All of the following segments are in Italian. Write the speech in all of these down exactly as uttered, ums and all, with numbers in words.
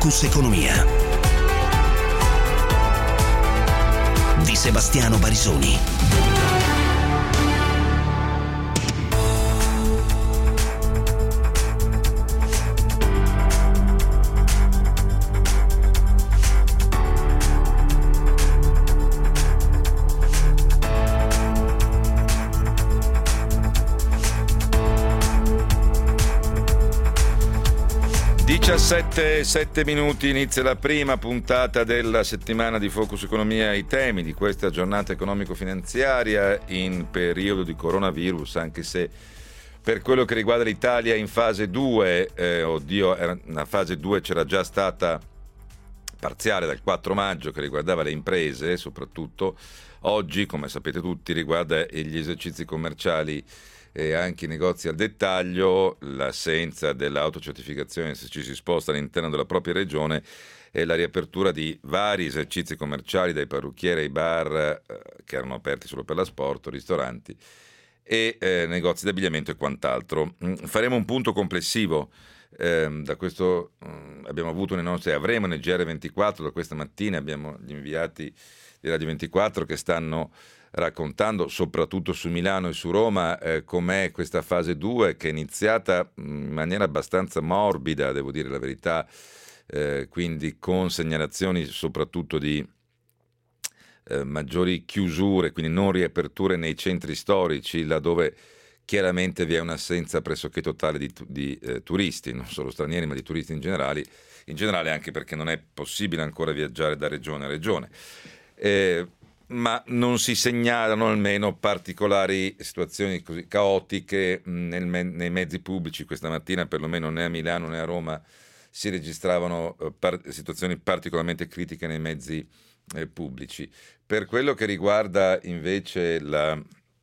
Focus Economia di Sebastiano Barisoni. diciassette, sette minuti, inizia la prima puntata della settimana di Focus Economia. I temi di questa giornata economico-finanziaria in periodo di coronavirus, anche se per quello che riguarda l'Italia in fase due, eh, oddio, era, una fase due c'era già stata parziale dal quattro maggio, che riguardava le imprese soprattutto. Oggi, come sapete tutti, riguarda gli esercizi commerciali e anche i negozi al dettaglio, l'assenza dell'autocertificazione se ci si sposta all'interno della propria regione e la riapertura di vari esercizi commerciali, dai parrucchieri ai bar eh, che erano aperti solo per l'asporto, ristoranti e eh, negozi d'abbigliamento e quant'altro. Faremo un punto complessivo. Eh, da questo eh, abbiamo avuto le nostre, avremo nel G R ventiquattro da questa mattina, abbiamo gli inviati di Radio ventiquattro che stanno raccontando soprattutto su Milano e su Roma eh, com'è questa fase due, che è iniziata in maniera abbastanza morbida, devo dire la verità, eh, quindi con segnalazioni soprattutto di eh, maggiori chiusure, quindi non riaperture nei centri storici, laddove chiaramente vi è un'assenza pressoché totale di, di eh, turisti, non solo stranieri ma di turisti in generale, in generale anche perché non è possibile ancora viaggiare da regione a regione. Eh, ma non si segnalano almeno particolari situazioni così caotiche nel me- nei mezzi pubblici. Questa mattina perlomeno né a Milano né a Roma si registravano eh, par- situazioni particolarmente critiche nei mezzi eh, pubblici. Per quello che riguarda invece la,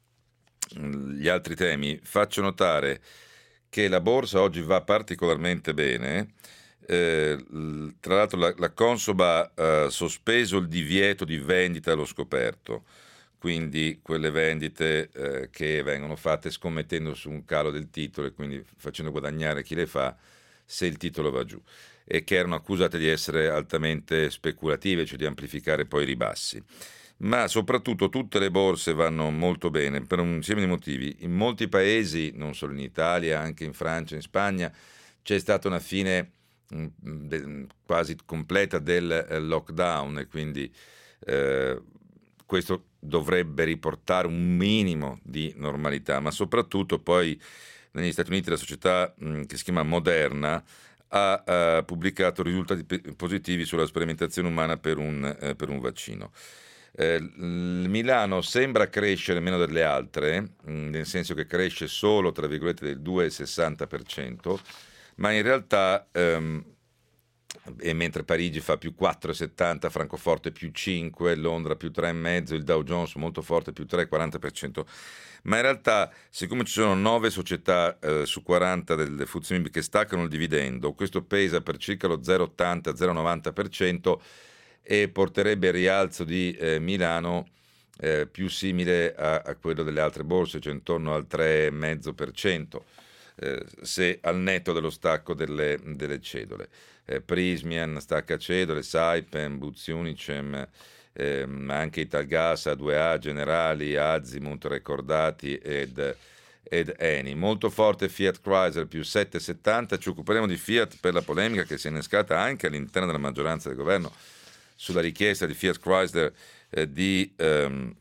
gli altri temi, faccio notare che la borsa oggi va particolarmente bene. Eh, tra l'altro la, la Consob ha eh, sospeso il divieto di vendita allo scoperto, quindi quelle vendite eh, che vengono fatte scommettendo su un calo del titolo e quindi facendo guadagnare chi le fa se il titolo va giù, e che erano accusate di essere altamente speculative, cioè di amplificare poi i ribassi. Ma soprattutto tutte le borse vanno molto bene per un insieme di motivi. In molti paesi, non solo in Italia, anche in Francia, in Spagna, c'è stata una fine quasi completa del lockdown e quindi eh, questo dovrebbe riportare un minimo di normalità, ma soprattutto poi negli Stati Uniti la società mh, che si chiama Moderna ha uh, pubblicato risultati p- positivi sulla sperimentazione umana per un, eh, per un vaccino. Eh, Milano sembra crescere meno delle altre, mh, nel senso che cresce solo tra virgolette del due virgola sessanta per cento, ma in realtà ehm, e mentre Parigi fa più quattro virgola settanta, Francoforte più cinque, Londra più tre virgola cinque, il Dow Jones molto forte più tre virgola quaranta per cento, ma in realtà siccome ci sono nove società eh, su quaranta del F T S E M I B che staccano il dividendo, questo pesa per circa lo zero virgola ottanta zero virgola novanta per cento e porterebbe il rialzo di eh, Milano eh, più simile a, a quello delle altre borse, cioè intorno al tre virgola cinque per cento. Eh, se al netto dello stacco delle, delle cedole. Eh, Prismian stacca cedole, Saipem, Buzzi Unicem, eh, ma anche Italgas, A due A, Generali, Azimut, Recordati ed, ed Eni. Molto forte Fiat Chrysler più sette virgola settanta. Ci occuperemo di Fiat per la polemica che si è innescata anche all'interno della maggioranza del governo sulla richiesta di Fiat Chrysler eh, di ehm,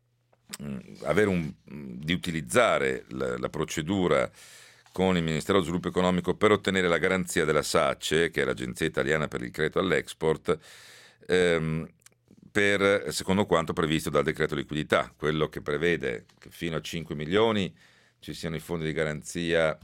avere un, di utilizzare la, la procedura con il Ministero dello Sviluppo Economico per ottenere la garanzia della SACE, che è l'Agenzia Italiana per il Credito all'Export, ehm, per, secondo quanto previsto dal decreto liquidità, quello che prevede che fino a cinque milioni ci siano i fondi di garanzia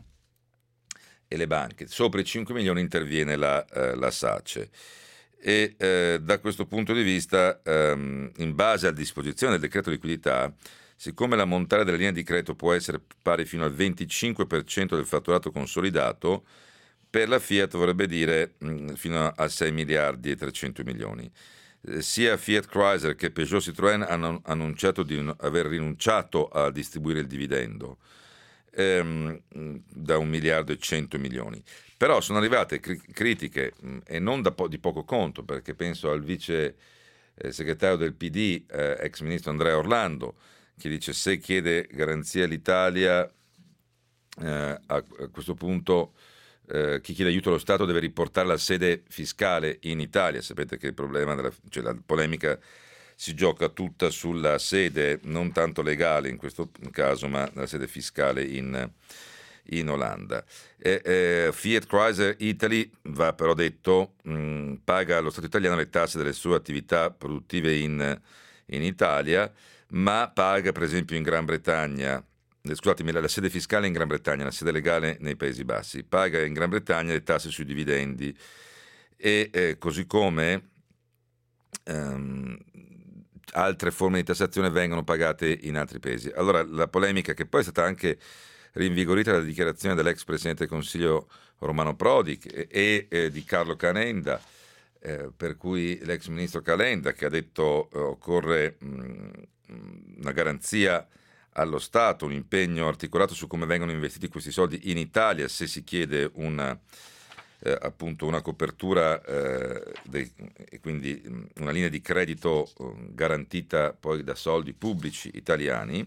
e le banche. Sopra i cinque milioni interviene la, eh, la SACE. E eh, da questo punto di vista, ehm, in base a disposizione del decreto liquidità, siccome l'ammontare della linea di credito può essere pari fino al venticinque per cento del fatturato consolidato, per la Fiat vorrebbe dire mh, fino a sei miliardi e trecento milioni. Eh, sia Fiat Chrysler che Peugeot Citroën hanno annunciato di aver rinunciato a distribuire il dividendo. ehm, da un miliardo e cento milioni. Però sono arrivate cri- critiche mh, e non da po- di poco conto, perché penso al vice eh, segretario del P D, eh, ex ministro Andrea Orlando, che dice: se chiede garanzia all'Italia, eh, a, a questo punto eh, chi chiede aiuto allo Stato deve riportare la sede fiscale in Italia. Sapete che il problema della, cioè la polemica si gioca tutta sulla sede, non tanto legale in questo caso, ma la sede fiscale in, in Olanda. E, eh, Fiat Chrysler Italy, va però detto, mh, paga allo Stato italiano le tasse delle sue attività produttive in, in Italia, ma paga per esempio in Gran Bretagna, eh, scusatemi, la, la sede fiscale in Gran Bretagna, la sede legale nei Paesi Bassi, paga in Gran Bretagna le tasse sui dividendi e eh, così come ehm, altre forme di tassazione vengono pagate in altri paesi. Allora la polemica, che poi è stata anche rinvigorita dalla dichiarazione dell'ex Presidente del Consiglio Romano Prodi e, e eh, di Carlo Calenda, eh, per cui l'ex Ministro Calenda, che ha detto eh, occorre mh, una garanzia allo Stato, un impegno articolato su come vengono investiti questi soldi in Italia se si chiede una, eh, appunto una copertura eh, dei, e quindi una linea di credito eh, garantita poi da soldi pubblici italiani,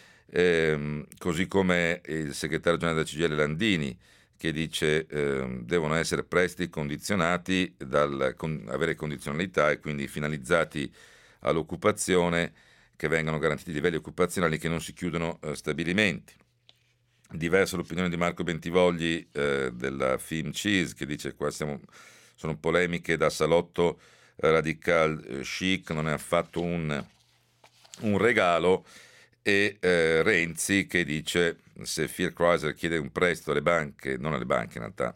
eh, così come il segretario generale della C G I L Landini, che dice eh, devono essere prestiti condizionati dal con, avere condizionalità e quindi finalizzati all'occupazione, che vengano garantiti livelli occupazionali, che non si chiudono eh, stabilimenti. Diversa l'opinione di Marco Bentivogli eh, della FIMCIS, che dice qua siamo, sono polemiche da salotto eh, radical eh, chic, non è affatto un, un regalo, e eh, Renzi, che dice se Fiat Chrysler chiede un prestito alle banche, non alle banche in realtà,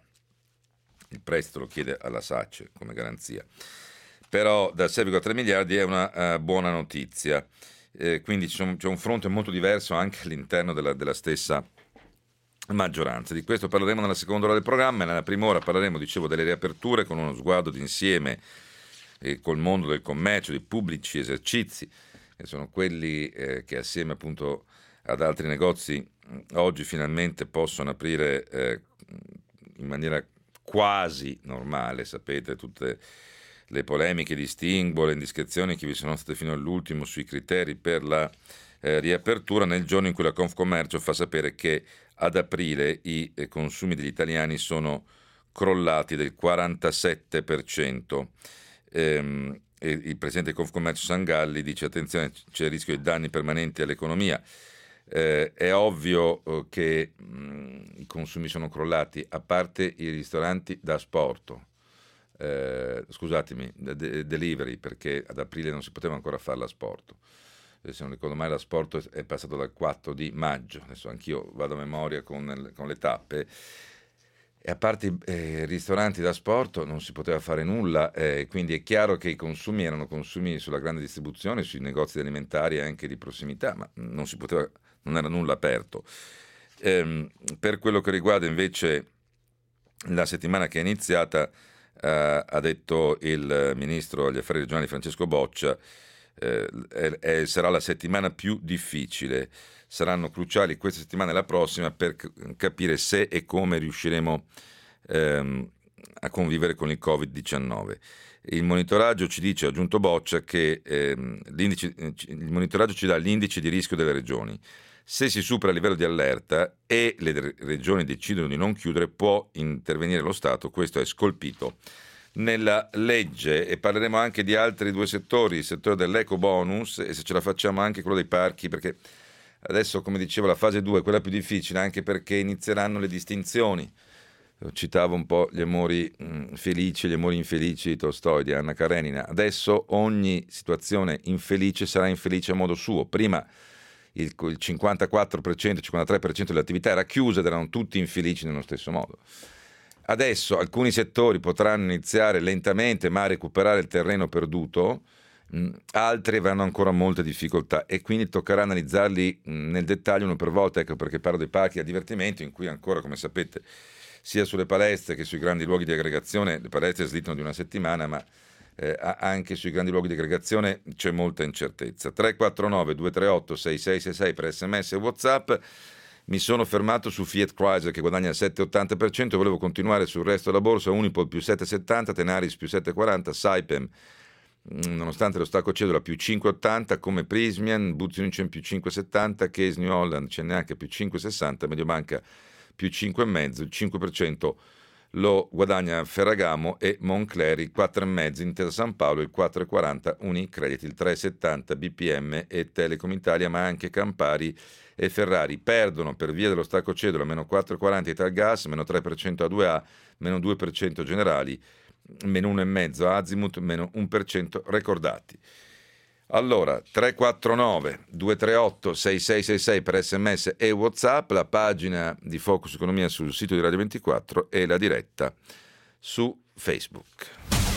il prestito lo chiede alla SACE come garanzia, però da sei virgola tre miliardi è una uh, buona notizia, eh, quindi c'è un, c'è un fronte molto diverso anche all'interno della, della stessa maggioranza. Di questo parleremo nella seconda ora del programma, e nella prima ora parleremo, dicevo, delle riaperture con uno sguardo d'insieme eh, col mondo del commercio, dei pubblici esercizi, che sono quelli eh, che assieme appunto ad altri negozi oggi finalmente possono aprire eh, in maniera quasi normale. Sapete tutte le polemiche, i distinguo, le indiscrezioni che vi sono state fino all'ultimo sui criteri per la eh, riapertura, nel giorno in cui la Confcommercio fa sapere che ad aprile i eh, consumi degli italiani sono crollati del quarantasette per cento. Ehm, e il presidente del Confcommercio Sangalli dice: attenzione, c'è il rischio di danni permanenti all'economia. Eh, è ovvio eh, che mh, i consumi sono crollati, a parte i ristoranti da asporto, eh, scusatemi, de- delivery, perché ad aprile non si poteva ancora fare l'asporto. Eh, se non ricordo mai, l'asporto è passato dal quattro di maggio, adesso anch'io vado a memoria con, con le tappe. E a parte i eh, ristoranti da sport non si poteva fare nulla, eh, quindi è chiaro che i consumi erano consumi sulla grande distribuzione, sui negozi alimentari anche di prossimità, ma non si poteva, non era nulla aperto. Ehm, per quello che riguarda invece la settimana che è iniziata, eh, ha detto il ministro agli affari regionali Francesco Boccia, eh, è, è, sarà la settimana più difficile. Saranno cruciali questa settimana e la prossima per c- capire se e come riusciremo ehm, a convivere con il covid diciannove. Il monitoraggio ci dice, ha aggiunto Boccia, che ehm, l'indice, il monitoraggio ci dà l'indice di rischio delle regioni. Se si supera il livello di allerta e le regioni decidono di non chiudere, può intervenire lo Stato. Questo è scolpito nella legge. E parleremo anche di altri due settori, il settore dell'eco bonus, e se ce la facciamo anche quello dei parchi, perché adesso, come dicevo, la fase due è quella più difficile, anche perché inizieranno le distinzioni. Citavo un po' gli amori mh, felici e gli amori infelici di Tolstoi, di Anna Karenina. Adesso ogni situazione infelice sarà infelice a modo suo. Prima il, il cinquantaquattro per cento, il cinquantatré per cento delle attività era chiusa ed erano tutti infelici nello stesso modo. Adesso alcuni settori potranno iniziare lentamente ma a recuperare il terreno perduto, mh, altri avranno ancora molte difficoltà, e quindi toccherà analizzarli mh, nel dettaglio uno per volta. Ecco perché parlo dei parchi a divertimento, in cui ancora, come sapete, sia sulle palestre che sui grandi luoghi di aggregazione, le palestre slittano di una settimana, ma eh, anche sui grandi luoghi di aggregazione c'è molta incertezza. tre quattro nove due tre otto sei sei sei sei per sms e WhatsApp. Mi sono fermato su Fiat Chrysler che guadagna il sette virgola ottanta per cento, volevo continuare sul resto della borsa, Unipol più sette virgola settanta, Tenaris più sette virgola quaranta, Saipem nonostante lo stacco cedola più cinque virgola ottanta, come Prysmian, Buzzi Unicem più cinque virgola settanta, Case New Holland, C N H più cinque virgola sessanta, Mediobanca più cinque virgola cinque, il cinque per cento lo guadagna Ferragamo e Moncler, il quattro virgola cinque Intesa San Paolo, il quattro virgola quaranta Unicredit, il tre virgola settanta B P M e Telecom Italia, ma anche Campari e Ferrari. Perdono per via dello stacco cedola meno quattro virgola quaranta Italgas, meno tre per cento A due A, meno due per cento Generali, meno uno virgola cinque Azimut, meno uno per cento Recordati. Allora, tre quattro nove due tre otto sei sei sei sei per sms e WhatsApp, la pagina di Focus Economia sul sito di Radio ventiquattro e la diretta su Facebook.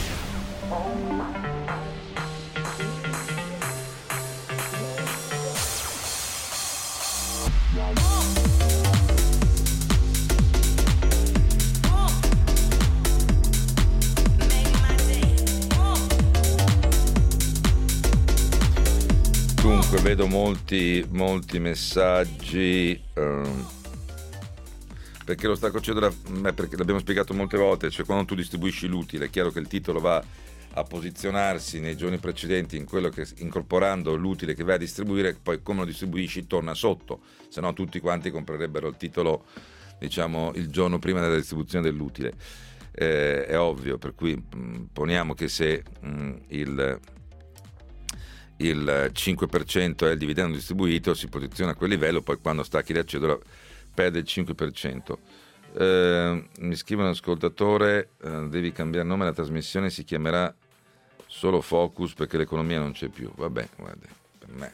Dunque, vedo molti, molti messaggi, um, perché lo stacco cedola, beh, perché l'abbiamo spiegato molte volte, cioè quando tu distribuisci l'utile è chiaro che il titolo va a posizionarsi nei giorni precedenti in quello che, incorporando l'utile che vai a distribuire, poi come lo distribuisci torna sotto, se no tutti quanti comprerebbero il titolo, diciamo, il giorno prima della distribuzione dell'utile. Eh, è ovvio, per cui mh, poniamo che se mh, il il cinque per cento è il dividendo distribuito, si posiziona a quel livello, poi quando stacchi la cedola perde il cinque per cento. Eh, mi scrive un ascoltatore, eh, devi cambiare nome, la trasmissione si chiamerà solo Focus perché l'economia non c'è più. Vabbè, guarda, per me,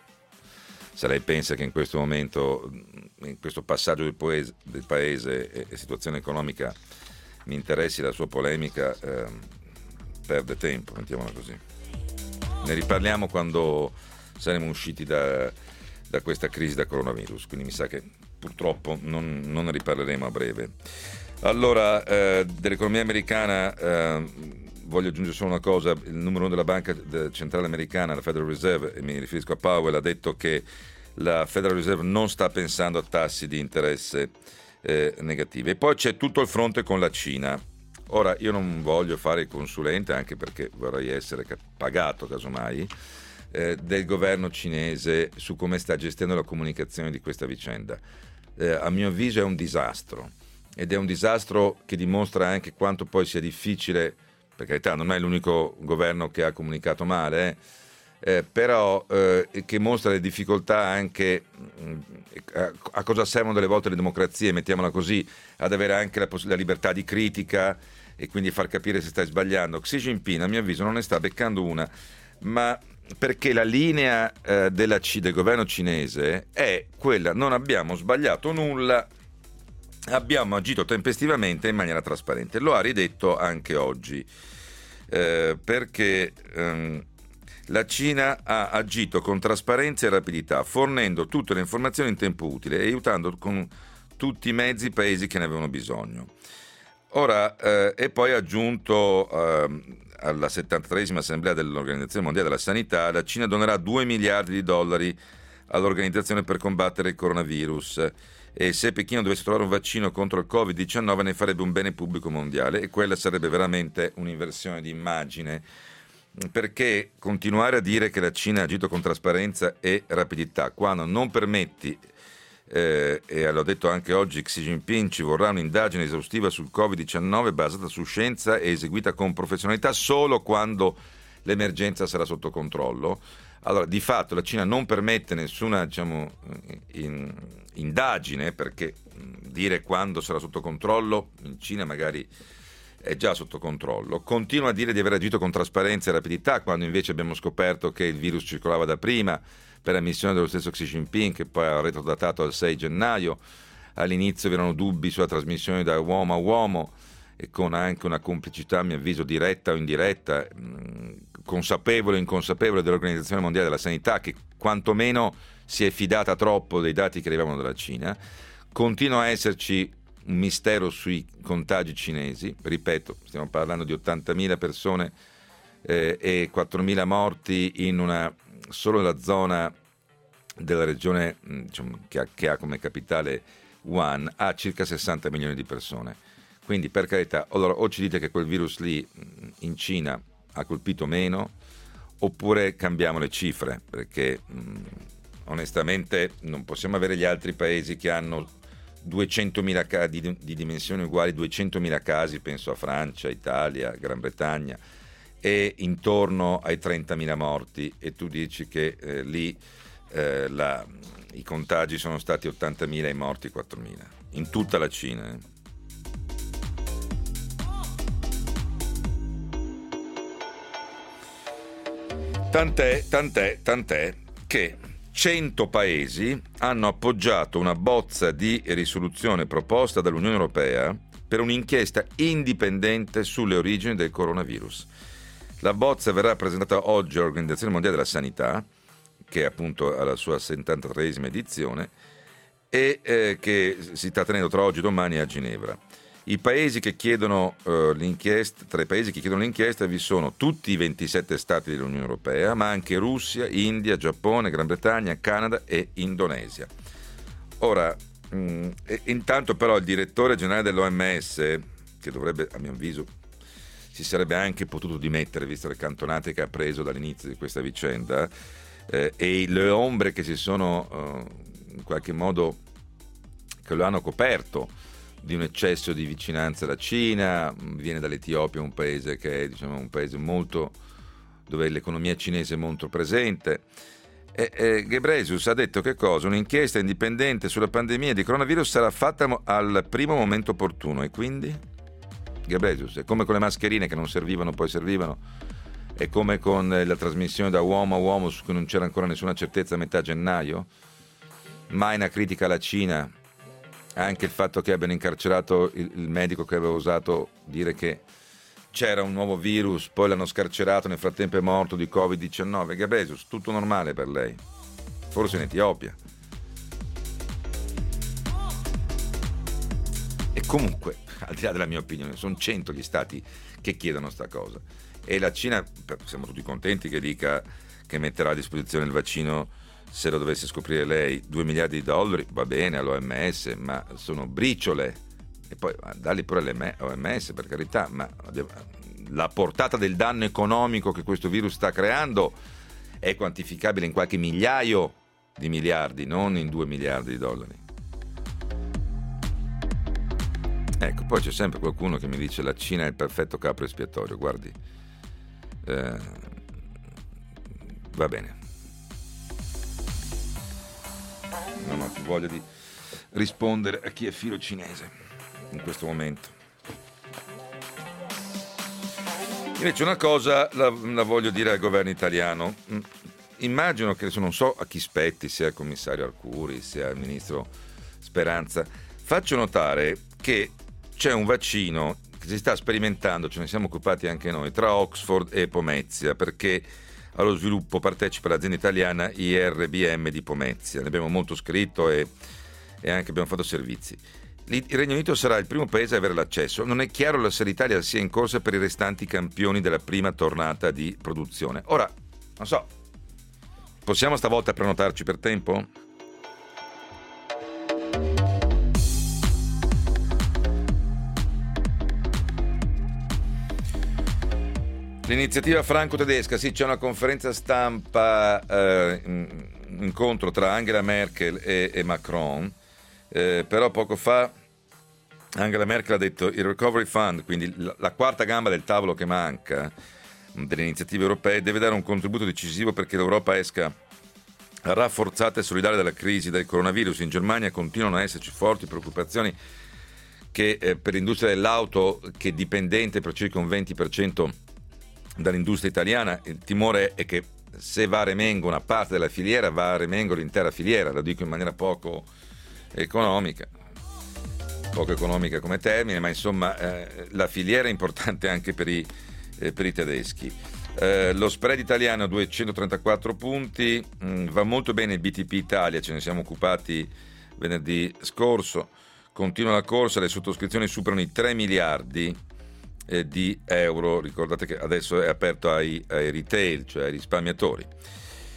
se lei pensa che in questo momento, in questo passaggio del, poese, del paese e, e situazione economica mi interessi la sua polemica, eh, perde tempo, mettiamola così. Ne riparliamo quando saremo usciti da, da questa crisi da coronavirus, quindi mi sa che purtroppo non, non ne riparleremo a breve. Allora, eh, dell'economia americana eh, voglio aggiungere solo una cosa: il numero uno della banca centrale americana, la Federal Reserve, e mi riferisco a Powell, ha detto che la Federal Reserve non sta pensando a tassi di interesse eh, negativi. E poi c'è tutto il fronte con la Cina. Ora, io non voglio fare il consulente, anche perché vorrei essere pagato, casomai, eh, del governo cinese su come sta gestendo la comunicazione di questa vicenda. Eh, a mio avviso è un disastro, ed è un disastro che dimostra anche quanto poi sia difficile, per carità non è l'unico governo che ha comunicato male, eh, eh, però eh, che mostra le difficoltà anche mh, a, a cosa servono delle volte le democrazie, mettiamola così, ad avere anche la, poss- la libertà di critica e quindi far capire se stai sbagliando. Xi Jinping, a mio avviso, non ne sta beccando una, ma perché la linea eh, della C- del governo cinese è quella: non abbiamo sbagliato nulla, abbiamo agito tempestivamente in maniera trasparente. Lo ha ridetto anche oggi, eh, perché ehm, la Cina ha agito con trasparenza e rapidità, fornendo tutte le informazioni in tempo utile e aiutando con tutti i mezzi i paesi che ne avevano bisogno. Ora, eh, e poi ha aggiunto eh, alla settantatreesima assemblea dell'Organizzazione Mondiale della Sanità, la Cina donerà due miliardi di dollari all'organizzazione per combattere il coronavirus, e se Pechino dovesse trovare un vaccino contro il covid diciannove ne farebbe un bene pubblico mondiale, e quella sarebbe veramente un'inversione di immagine, perché continuare a dire che la Cina ha agito con trasparenza e rapidità quando non permetti, eh, e l'ho detto anche oggi Xi Jinping, ci vorrà un'indagine esaustiva sul covid diciannove basata su scienza e eseguita con professionalità solo quando l'emergenza sarà sotto controllo. Allora, di fatto la Cina non permette nessuna, diciamo, in, indagine, perché dire quando sarà sotto controllo in Cina magari è già sotto controllo. Continua a dire di aver agito con trasparenza e rapidità quando invece abbiamo scoperto che il virus circolava da prima, per ammissione dello stesso Xi Jinping, che poi ha retrodatato al sei gennaio. All'inizio vi erano dubbi sulla trasmissione da uomo a uomo, e con anche una complicità, a mio avviso, diretta o indiretta, consapevole o inconsapevole, dell'Organizzazione Mondiale della Sanità, che quantomeno si è fidata troppo dei dati che arrivavano dalla Cina. Continua a esserci un mistero sui contagi cinesi, ripeto, stiamo parlando di ottantamila persone eh, e quattromila morti in una solo la zona della regione, diciamo, che, ha, che ha come capitale Wuhan, ha circa sessanta milioni di persone. Quindi, per carità, allora o ci dite che quel virus lì in Cina ha colpito meno, oppure cambiamo le cifre, perché mh, onestamente non possiamo avere gli altri paesi che hanno duecentomila casi di, di dimensioni uguali, duecentomila casi, penso a Francia, Italia, Gran Bretagna, e intorno ai trentamila morti, e tu dici che eh, lì eh, la, i contagi sono stati ottantamila e i morti quattromila in tutta la Cina. Eh. Tant'è, tant'è, tant'è che cento paesi hanno appoggiato una bozza di risoluzione proposta dall'Unione Europea per un'inchiesta indipendente sulle origini del coronavirus. La bozza verrà presentata oggi all'Organizzazione Mondiale della Sanità, che è appunto alla sua settantatreesima edizione, e eh, che si sta tenendo tra oggi e domani a Ginevra. I paesi che chiedono uh, l'inchiesta, tra i paesi che chiedono l'inchiesta vi sono tutti i ventisette stati dell'Unione Europea, ma anche Russia, India, Giappone, Gran Bretagna, Canada e Indonesia. Ora, mh, e, intanto però il direttore generale dell'O M S, che dovrebbe, a mio avviso, si sarebbe anche potuto dimettere, visto le cantonate che ha preso dall'inizio di questa vicenda, eh, e le ombre che si sono uh, in qualche modo, che lo hanno coperto, di un eccesso di vicinanza alla Cina. Viene dall'Etiopia, un paese che è, diciamo, un paese molto, dove l'economia cinese è molto presente. E, e Ghebreyesus ha detto che cosa? Un'inchiesta indipendente sulla pandemia di coronavirus sarà fatta al primo momento opportuno. E quindi Ghebreyesus, è come con le mascherine che non servivano, poi servivano, è come con la trasmissione da uomo a uomo su cui non c'era ancora nessuna certezza a metà gennaio. Mai una critica alla Cina. Anche il fatto che abbiano incarcerato il, il medico che aveva osato dire che c'era un nuovo virus, poi l'hanno scarcerato, nel frattempo è morto di covid diciannove. Ghebreyesus, tutto normale per lei, forse in Etiopia. E comunque, al di là della mia opinione, sono cento gli stati che chiedono sta cosa, e la Cina, siamo tutti contenti che dica che metterà a disposizione il vaccino se lo dovesse scoprire lei. Due miliardi di dollari, va bene, all'O M S, ma sono briciole, e poi darli pure all'O M S, per carità, ma la portata del danno economico che questo virus sta creando è quantificabile in qualche migliaio di miliardi, non in due miliardi di dollari. Ecco, poi c'è sempre qualcuno che mi dice la Cina è il perfetto capro espiatorio. Guardi, eh, va bene, non ho più voglia di rispondere a chi è filo cinese in questo momento. Invece una cosa la, la voglio dire al governo italiano. Immagino che, non so a chi spetti, sia al commissario Arcuri sia al ministro Speranza, faccio notare che c'è un vaccino che si sta sperimentando, ce ne siamo occupati anche noi, tra Oxford e Pomezia, perché allo sviluppo partecipa l'azienda italiana I R B M di Pomezia. Ne abbiamo molto scritto e, e anche abbiamo fatto servizi. Il Regno Unito sarà il primo paese a avere l'accesso. Non è chiaro se l'Italia sia in corsa per i restanti campioni della prima tornata di produzione. Ora, non so, possiamo stavolta prenotarci per tempo? L'iniziativa franco-tedesca, sì, c'è una conferenza stampa, eh, incontro tra Angela Merkel e, e Macron, eh, però poco fa Angela Merkel ha detto il Recovery Fund, quindi la, la quarta gamba del tavolo che manca delle iniziative europee, deve dare un contributo decisivo perché l'Europa esca rafforzata e solidaria dalla crisi del coronavirus. In Germania continuano a esserci forti preoccupazioni che eh, per l'industria dell'auto, che è dipendente per circa un venti per cento dall'industria italiana, il timore è che se va a remengo una parte della filiera, va a remengo l'intera filiera. Lo dico in maniera poco economica, poco economica come termine, ma insomma eh, la filiera è importante anche per i, eh, per i tedeschi. Eh, lo spread italiano a duecentotrentaquattro punti, mh, va molto bene il B T P Italia, ce ne siamo occupati venerdì scorso, continua la corsa, le sottoscrizioni superano i tre miliardi eh, di euro. Ricordate che adesso è aperto ai, ai retail, cioè ai risparmiatori.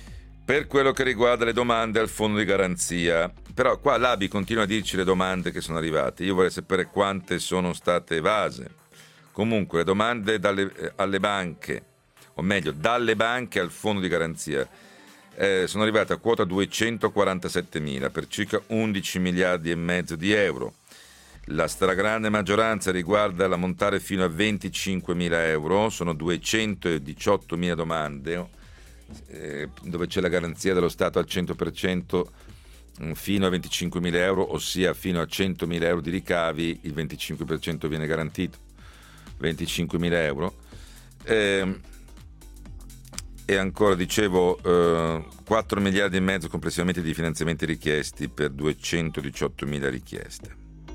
per quello che riguarda le domande al fondo di garanzia. Però qua l'A B I continua a dirci le domande che sono arrivate. Io vorrei sapere quante sono state evase. Comunque le domande dalle, eh, alle banche, o meglio dalle banche al fondo di garanzia, eh, sono arrivate a quota duecentoquarantasettemila per circa undici miliardi e mezzo di euro. La stragrande maggioranza riguarda l'ammontare fino a venticinquemila euro, sono duecentodiciottomila domande, eh, dove c'è la garanzia dello Stato al cento per cento fino a venticinquemila euro, ossia fino a centomila euro di ricavi, il venticinque per cento viene garantito, venticinquemila euro. Eh, e ancora, dicevo, eh, quattro miliardi e mezzo complessivamente di finanziamenti richiesti per duecentodiciottomila richieste.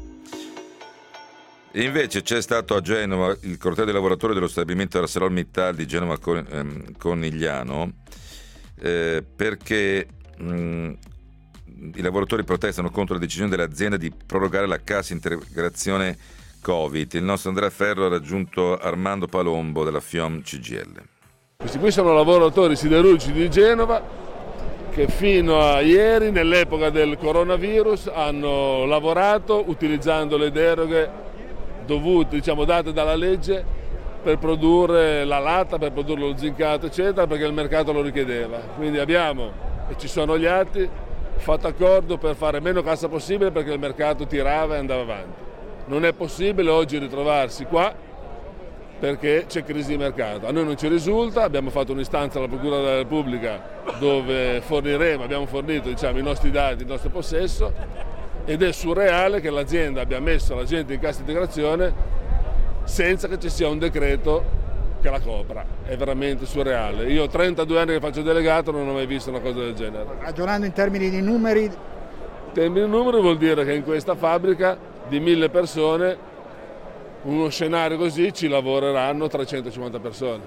E invece c'è stato a Genova il corteo dei lavoratori dello stabilimento ArcelorMittal di Genova Conigliano, eh, perché mh, i lavoratori protestano contro la decisione dell'azienda di prorogare la cassa integrazione Covid. Il nostro Andrea Ferro ha raggiunto Armando Palombo della FIOM C G I L. Questi qui sono lavoratori siderurgici di Genova che fino a ieri, nell'epoca del coronavirus, hanno lavorato utilizzando le deroghe dovute, diciamo, date dalla legge per produrre la latta, per produrre lo zincato, eccetera, perché il mercato lo richiedeva. Quindi abbiamo, e ci sono gli atti, fatto accordo per fare meno cassa possibile perché il mercato tirava e andava avanti. Non è possibile oggi ritrovarsi qua perché c'è crisi di mercato. A noi non ci risulta, abbiamo fatto un'istanza alla Procura della Repubblica dove forniremo, abbiamo fornito, diciamo, i nostri dati, il nostro possesso, ed è surreale che l'azienda abbia messo la gente in cassa integrazione senza che ci sia un decreto che la copra. È veramente surreale. Io ho trentadue anni che faccio delegato, non ho mai visto una cosa del genere. Ragionando in termini di numeri? In termini di numeri vuol dire che in questa fabbrica di mille persone, uno scenario così, ci lavoreranno trecentocinquanta persone.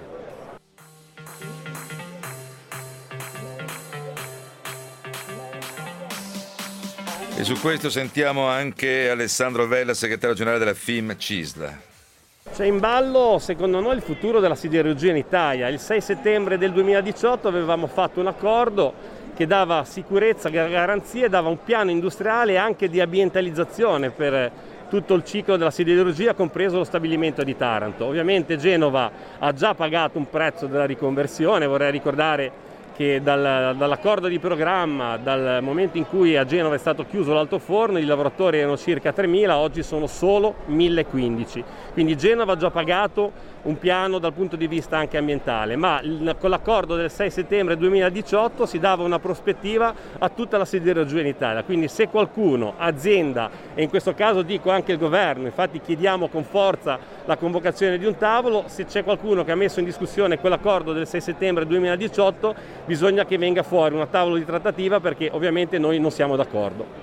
E su questo sentiamo anche Alessandro Vella, segretario generale della FIM CISL. C'è in ballo, secondo noi, il futuro della siderurgia in Italia. Il sei settembre del duemiladiciotto avevamo fatto un accordo che dava sicurezza, garanzie, dava un piano industriale anche di ambientalizzazione per tutto il ciclo della siderurgia, compreso lo stabilimento di Taranto. Ovviamente Genova ha già pagato un prezzo della riconversione. Vorrei ricordare che dal, dall'accordo di programma, dal momento in cui a Genova è stato chiuso l'altoforno, i lavoratori erano circa tremila, oggi sono solo mille e quindici. Quindi Genova ha già pagato un piano dal punto di vista anche ambientale, ma il, con l'accordo del sei settembre duemiladiciotto si dava una prospettiva a tutta la siderurgia in Italia. Quindi se qualcuno, azienda, e in questo caso dico anche il governo, infatti chiediamo con forza la convocazione di un tavolo, se c'è qualcuno che ha messo in discussione quell'accordo del sei settembre duemiladiciotto, bisogna che venga fuori una tavola di trattativa, perché ovviamente noi non siamo d'accordo.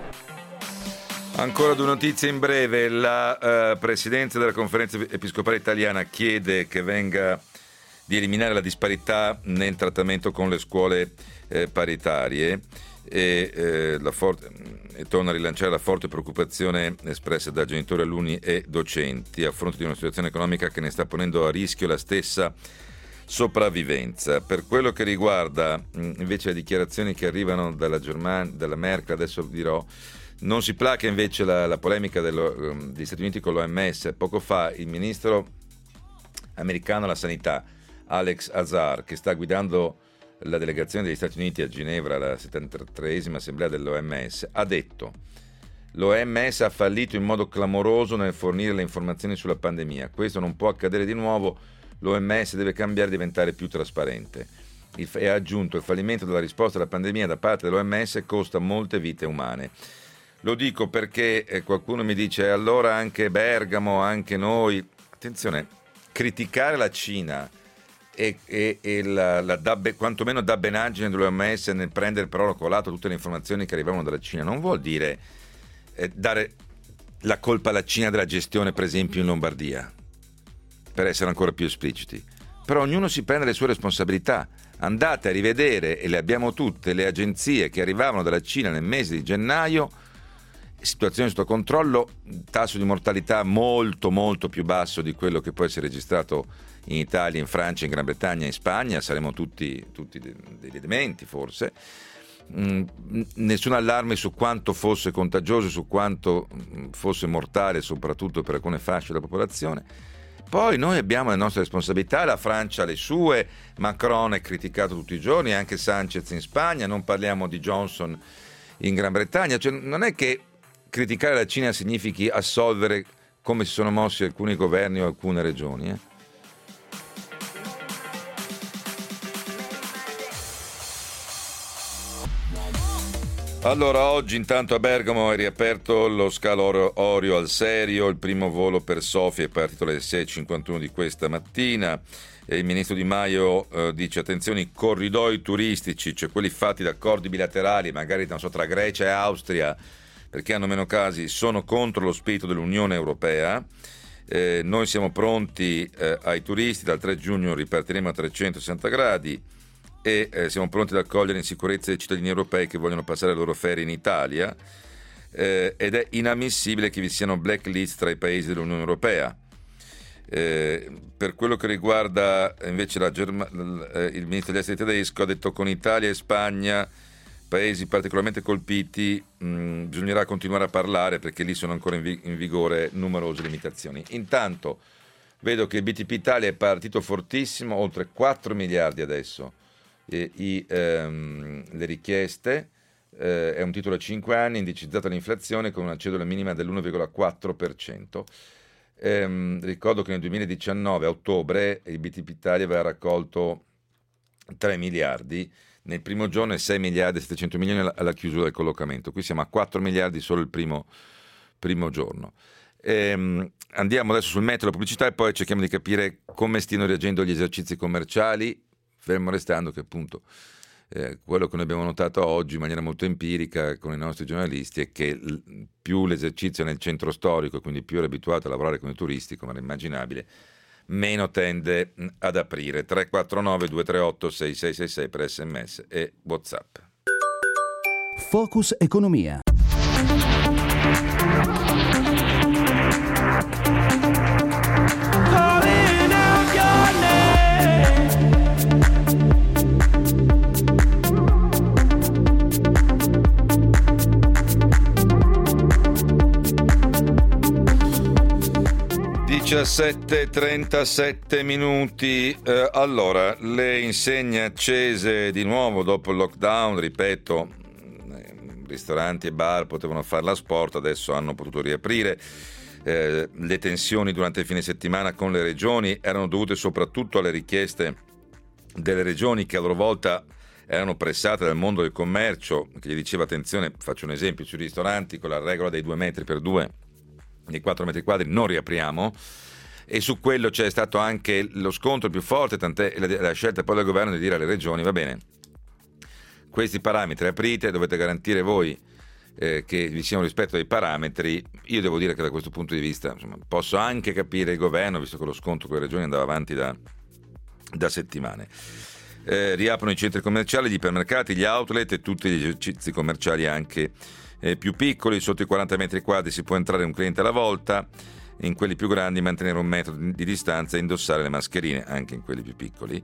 Ancora due notizie in breve. La uh, Presidenza della Conferenza Episcopale Italiana chiede che venga di eliminare la disparità nel trattamento con le scuole eh, paritarie e, eh, la forte, e torna a rilanciare la forte preoccupazione espressa da genitori, alunni e docenti a fronte di una situazione economica che ne sta ponendo a rischio la stessa sopravvivenza. Per quello che riguarda invece le dichiarazioni che arrivano dalla Germania, dalla Merkel, adesso dirò, non si placa invece la, la polemica dello, degli Stati Uniti con l'O M S. Poco fa il ministro americano alla sanità, Alex Azar, che sta guidando la delegazione degli Stati Uniti a Ginevra, la settantatreesima assemblea dell'O M S, ha detto: l'O M S ha fallito in modo clamoroso nel fornire le informazioni sulla pandemia. Questo non può accadere di nuovo. L'O M S deve cambiare e diventare più trasparente. Il, e ha aggiunto: il fallimento della risposta alla pandemia da parte dell'O M S costa molte vite umane. Lo dico perché eh, qualcuno mi dice: allora anche Bergamo, anche noi. Attenzione, criticare la Cina e, e, e la, la dabbe, quantomeno dabbenaggine dell'O M S nel prendere per oro colato tutte le informazioni che arrivavano dalla Cina non vuol dire eh, dare la colpa alla Cina della gestione, per esempio in Lombardia, per essere ancora più espliciti. Però ognuno si prende le sue responsabilità. Andate a rivedere, e le abbiamo tutte, le agenzie che arrivavano dalla Cina nel mese di gennaio, situazione sotto controllo, tasso di mortalità molto molto più basso di quello che poi si è registrato in Italia, in Francia, in Gran Bretagna, in Spagna, saremo tutti, tutti degli dementi forse. Mm, nessun allarme su quanto fosse contagioso, su quanto fosse mortale, soprattutto per alcune fasce della popolazione. Poi noi abbiamo le nostre responsabilità, la Francia ha le sue, Macron è criticato tutti i giorni, anche Sanchez in Spagna, non parliamo di Johnson in Gran Bretagna, cioè non è che criticare la Cina significhi assolvere come si sono mossi alcuni governi o alcune regioni, eh? Allora, oggi intanto a Bergamo è riaperto lo scalo Orio al Serio, il primo volo per Sofia è partito alle sei e cinquantuno di questa mattina e il ministro Di Maio eh, dice attenzione, i corridoi turistici, cioè quelli fatti da accordi bilaterali, magari non so, tra Grecia e Austria, perché hanno meno casi, sono contro lo spirito dell'Unione Europea. Eh, noi siamo pronti eh, ai turisti, dal tre giugno ripartiremo a trecentosessanta gradi e eh, siamo pronti ad accogliere in sicurezza i cittadini europei che vogliono passare le loro ferie in Italia, eh, ed è inammissibile che vi siano blacklist tra i paesi dell'Unione Europea. Eh, per quello che riguarda invece la Germ- il ministro degli esteri tedesco ha detto con Italia e Spagna, paesi particolarmente colpiti, mh, bisognerà continuare a parlare perché lì sono ancora in, vi- in vigore numerose limitazioni. Intanto vedo che il B T P Italia è partito fortissimo, oltre quattro miliardi adesso. E i, ehm, le richieste, eh, è un titolo a cinque anni indicizzato all'inflazione con una cedola minima dell'uno virgola quattro per cento. Ehm, ricordo che nel duemiladiciannove a ottobre il B T P Italia aveva raccolto tre miliardi nel primo giorno e sei miliardi e settecento milioni alla, alla chiusura del collocamento. Qui siamo a quattro miliardi solo il primo, primo giorno. Ehm, andiamo adesso sul metodo della pubblicità e poi cerchiamo di capire come stiano reagendo gli esercizi commerciali, fermo restando che appunto eh, quello che noi abbiamo notato oggi in maniera molto empirica con i nostri giornalisti è che l- più l'esercizio è nel centro storico, quindi più è abituato a lavorare con i turisti, come era immaginabile, meno tende mh, ad aprire. Tre quattro nove due tre otto sei sei sei sei per sms e WhatsApp. Focus Economia. diciassette e trentasette minuti. Eh, allora, le insegne accese di nuovo dopo il lockdown, ripeto, eh, ristoranti e bar potevano fare la sport, adesso hanno potuto riaprire. Eh, le tensioni durante il fine settimana con le regioni erano dovute soprattutto alle richieste delle regioni che a loro volta erano pressate dal mondo del commercio, che gli diceva attenzione, faccio un esempio, sui ristoranti con la regola dei due metri per due nei quattro metri quadri non riapriamo, e su quello c'è stato anche lo scontro più forte, tant'è la, la scelta poi del governo di dire alle regioni va bene, questi parametri aprite, dovete garantire voi eh, che vi sia un rispetto dei parametri. Io devo dire che da questo punto di vista insomma, posso anche capire il governo, visto che lo scontro con le regioni andava avanti da, da settimane. Eh, riaprono i centri commerciali, gli ipermercati, gli outlet e tutti gli esercizi commerciali anche eh, più piccoli, sotto i quaranta metri quadri si può entrare un cliente alla volta, in quelli più grandi mantenere un metro di distanza e indossare le mascherine anche in quelli più piccoli.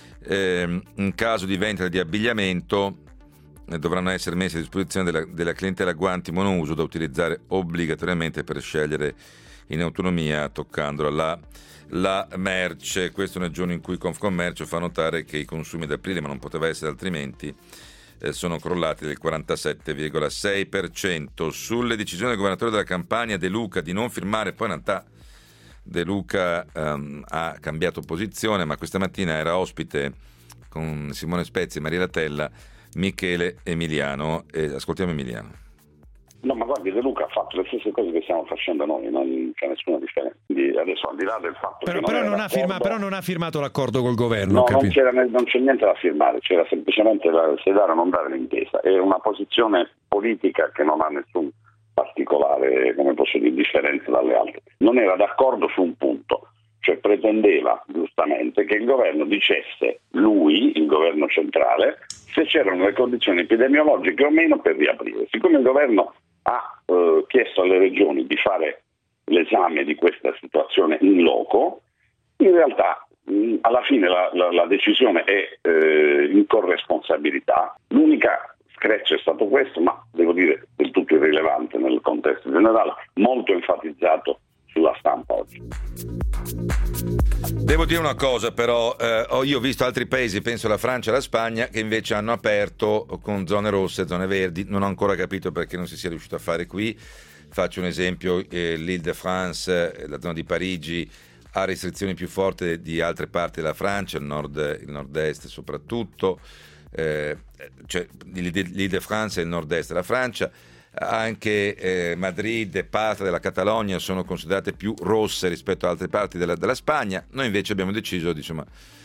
Eh, in caso di vendita di abbigliamento eh, dovranno essere messi a disposizione della, della clientela guanti monouso da utilizzare obbligatoriamente per scegliere in autonomia toccandola la, la merce. Questo è un giorno in cui Confcommercio fa notare che i consumi d'aprile, ma non poteva essere altrimenti, eh, sono crollati del quarantasette virgola sei per cento. Sulle decisioni del governatore della Campania De Luca di non firmare, poi in realtà De Luca um, ha cambiato posizione, ma questa mattina era ospite con Simone Spezzi e Maria Latella Michele Emiliano. E ascoltiamo Emiliano. No, ma guardi, De Luca ha fatto le stesse cose che stiamo facendo noi, non c'è nessuna differenza. Adesso, al di là del fatto però, che però, non, non ha firma, però non ha firmato l'accordo col governo. No, non, c'era, non c'è niente da firmare, c'era semplicemente la, se dare o non dare l'intesa. È una posizione politica che non ha nessun particolare, come posso dire, differenza dalle altre. Non era d'accordo su un punto, cioè pretendeva giustamente che il governo dicesse, lui, il governo centrale, se c'erano le condizioni epidemiologiche o meno per riaprire. Siccome il governo ha eh, chiesto alle regioni di fare l'esame di questa situazione in loco, in realtà mh, alla fine la, la, la decisione è eh, in corresponsabilità. L'unica screccio è stato questo, ma devo dire del tutto irrilevante nel contesto generale, molto enfatizzato sulla stampa oggi. Devo dire una cosa però, eh, ho, io ho visto altri paesi, penso alla Francia e alla Spagna, che invece hanno aperto con zone rosse, zone verdi. Non ho ancora capito perché non si sia riuscito a fare qui. Faccio un esempio, eh, l'Île-de-France, la zona di Parigi, ha restrizioni più forti di altre parti della Francia, il nord, il nord-est soprattutto, eh, cioè l'Île-de-France e il nord-est della Francia. Anche eh, Madrid e parte della Catalogna sono considerate più rosse rispetto a altre parti della, della Spagna. Noi invece abbiamo deciso, diciamo,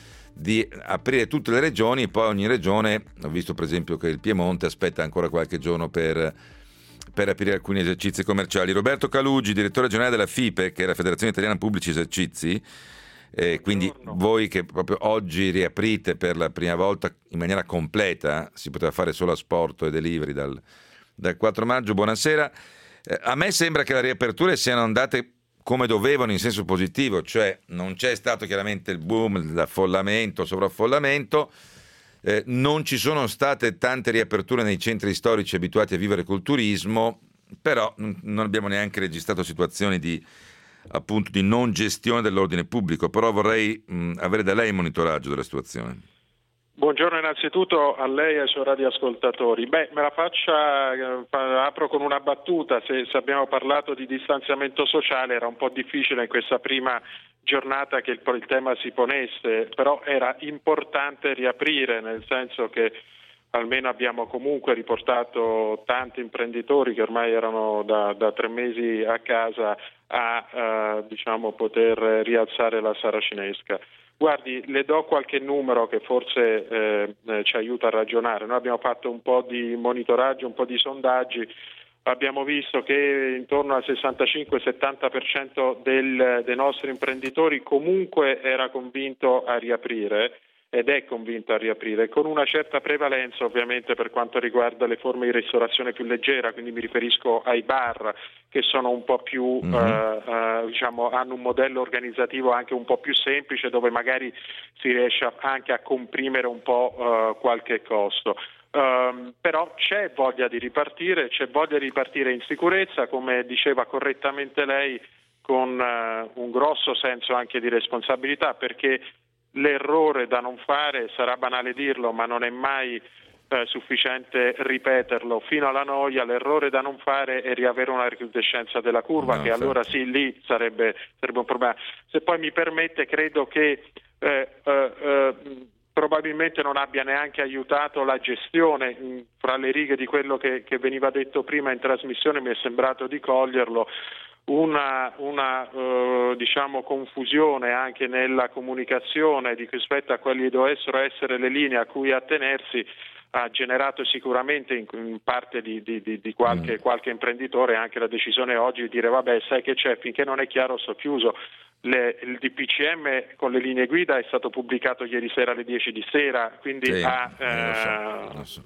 di aprire tutte le regioni, poi ogni regione, ho visto per esempio che il Piemonte aspetta ancora qualche giorno per, per aprire alcuni esercizi commerciali. Roberto Calugi, direttore generale della FIPE, che è la Federazione Italiana Pubblici Esercizi, eh, quindi voi che proprio oggi riaprite per la prima volta in maniera completa, si poteva fare solo a Sporto e delivery dal dal quattro maggio, buonasera. Eh, a me sembra che le riaperture siano andate come dovevano in senso positivo, cioè non c'è stato chiaramente il boom, l'affollamento, sovraffollamento, eh, non ci sono state tante riaperture nei centri storici abituati a vivere col turismo, però non abbiamo neanche registrato situazioni di, appunto, di non gestione dell'ordine pubblico, però vorrei mh, avere da lei il monitoraggio della situazione. Buongiorno innanzitutto a lei e ai suoi radioascoltatori. Beh, me la faccia, eh, apro con una battuta. Se, se abbiamo parlato di distanziamento sociale era un po' difficile in questa prima giornata che il, il tema si ponesse, però era importante riaprire, nel senso che almeno abbiamo comunque riportato tanti imprenditori che ormai erano da, da tre mesi a casa a eh, diciamo poter rialzare la saracinesca. Guardi, le do qualche numero che forse eh, ci aiuta a ragionare. Noi abbiamo fatto un po' di monitoraggio, un po' di sondaggi, abbiamo visto che intorno al sessantacinque settanta per cento del, dei nostri imprenditori comunque era convinto a riaprire ed è convinto a riaprire, con una certa prevalenza ovviamente per quanto riguarda le forme di ristorazione più leggera, quindi mi riferisco ai bar che sono un po' più, mm-hmm. eh, eh, diciamo, hanno un modello organizzativo anche un po' più semplice, dove magari si riesce anche a comprimere un po' eh, qualche costo. Um, però c'è voglia di ripartire, c'è voglia di ripartire in sicurezza, come diceva correttamente lei, con uh, un grosso senso anche di responsabilità, perché l'errore da non fare, sarà banale dirlo, ma non è mai eh, sufficiente ripeterlo fino alla noia, l'errore da non fare è riavere una recrudescenza della curva, no, che certo. Allora sì, lì sarebbe, sarebbe un problema. Se poi mi permette, credo che eh, eh, eh, probabilmente non abbia neanche aiutato la gestione, mh, fra le righe di quello che, che veniva detto prima in trasmissione, mi è sembrato di coglierlo, una, una eh, diciamo confusione anche nella comunicazione di rispetto a quelli che dovessero essere le linee a cui attenersi, ha generato sicuramente in, in parte di, di, di, di qualche, qualche imprenditore anche la decisione oggi di dire vabbè, sai che c'è, finché non è chiaro sto chiuso. Le, il D P C M con le linee guida è stato pubblicato ieri sera alle dieci di sera, quindi sì, ha eh, lo so, lo so.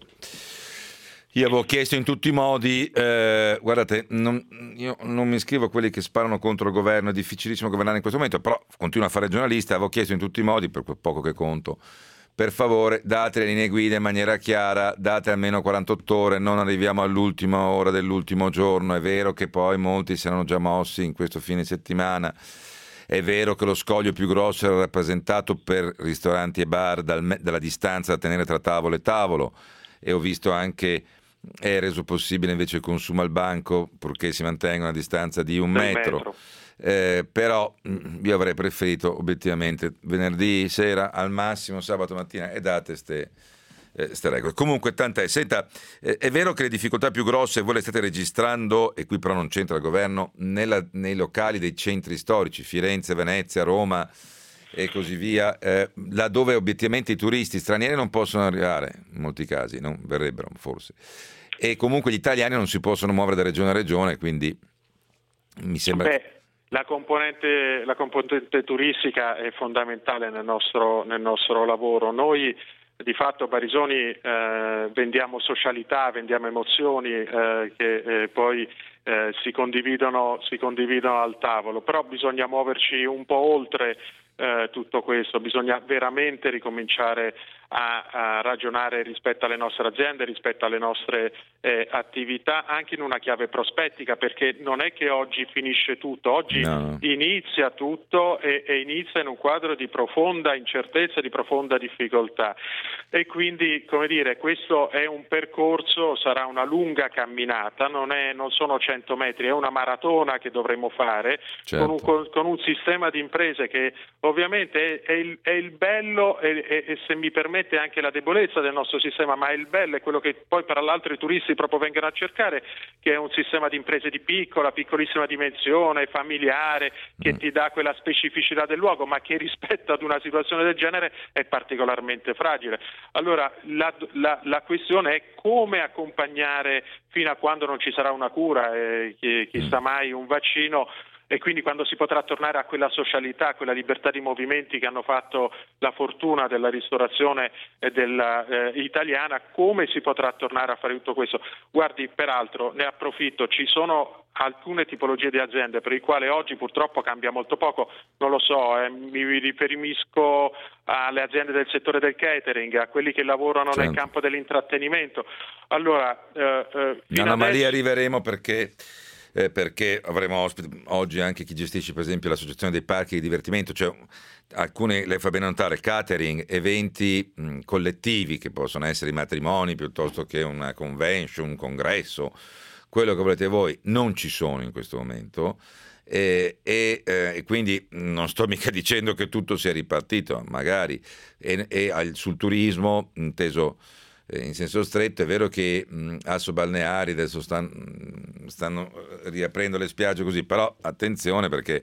Io avevo chiesto in tutti i modi, eh, guardate, non, io non mi iscrivo a quelli che sparano contro il governo, è difficilissimo governare in questo momento, però continuo a fare giornalista, avevo chiesto in tutti i modi, per quel poco che conto, per favore date le linee guida in maniera chiara, date almeno quarantotto ore, non arriviamo all'ultima ora dell'ultimo giorno. È vero che poi molti si erano già mossi in questo fine settimana, è vero che lo scoglio più grosso era rappresentato per ristoranti e bar dal, dalla distanza da tenere tra tavolo e tavolo, e ho visto anche è reso possibile invece il consumo al banco purché si mantenga una distanza di un metro, metro. Eh, però io avrei preferito obiettivamente venerdì sera, al massimo sabato mattina, e date ste, eh, ste regole. Comunque tant'è. Senta, eh, è vero che le difficoltà più grosse voi le state registrando, e qui però non c'entra il governo, nella, nei locali dei centri storici, Firenze, Venezia, Roma e così via, eh, laddove obiettivamente i turisti stranieri non possono arrivare, in molti casi non verrebbero forse, e comunque gli italiani non si possono muovere da regione a regione, quindi mi sembra Beh, che... la componente la componente turistica è fondamentale nel nostro nel nostro lavoro. Noi di fatto a Barisoni eh, vendiamo socialità, vendiamo emozioni eh, che eh, poi eh, si condividono si condividono al tavolo, però bisogna muoverci un po' oltre eh, tutto questo, bisogna veramente ricominciare a, a ragionare rispetto alle nostre aziende, rispetto alle nostre eh, attività, anche in una chiave prospettica, perché non è che oggi finisce tutto, oggi no. inizia tutto e, e inizia in un quadro di profonda incertezza, di profonda difficoltà, e quindi, come dire, questo è un percorso, sarà una lunga camminata, non, è, non sono cento metri, è una maratona che dovremo fare, certo. con, un, con, con un sistema di imprese che ovviamente è, è, il, è il bello e, e, e se mi permette anche la debolezza del nostro sistema, ma è il bello, è quello che poi tra l'altro i turisti proprio vengono a cercare, che è un sistema di imprese di piccola, piccolissima dimensione, familiare, che ti dà quella specificità del luogo, ma che rispetto ad una situazione del genere è particolarmente fragile. Allora la, la, la questione è come accompagnare fino a quando non ci sarà una cura, eh, chi, chissà mai un vaccino, e quindi quando si potrà tornare a quella socialità, a quella libertà di movimenti che hanno fatto la fortuna della ristorazione e della, eh, italiana, come si potrà tornare a fare tutto questo? Guardi, peraltro, ne approfitto, ci sono alcune tipologie di aziende per le quali oggi purtroppo cambia molto poco, non lo so, eh, mi riferisco alle aziende del settore del catering, a quelli che lavorano certo. nel campo dell'intrattenimento. Allora, eh, eh, Anna Maria, arriveremo perché... Eh, perché avremo ospite oggi anche chi gestisce per esempio l'associazione dei parchi di divertimento, cioè alcune, lei fa bene notare, catering, eventi mh, collettivi che possono essere i matrimoni piuttosto che una convention, un congresso, quello che volete voi, non ci sono in questo momento e, e, eh, e quindi non sto mica dicendo che tutto sia ripartito, magari e, e al, sul turismo inteso in senso stretto. È vero che mh, Assobalneari adesso stanno, stanno riaprendo le spiagge così, però attenzione perché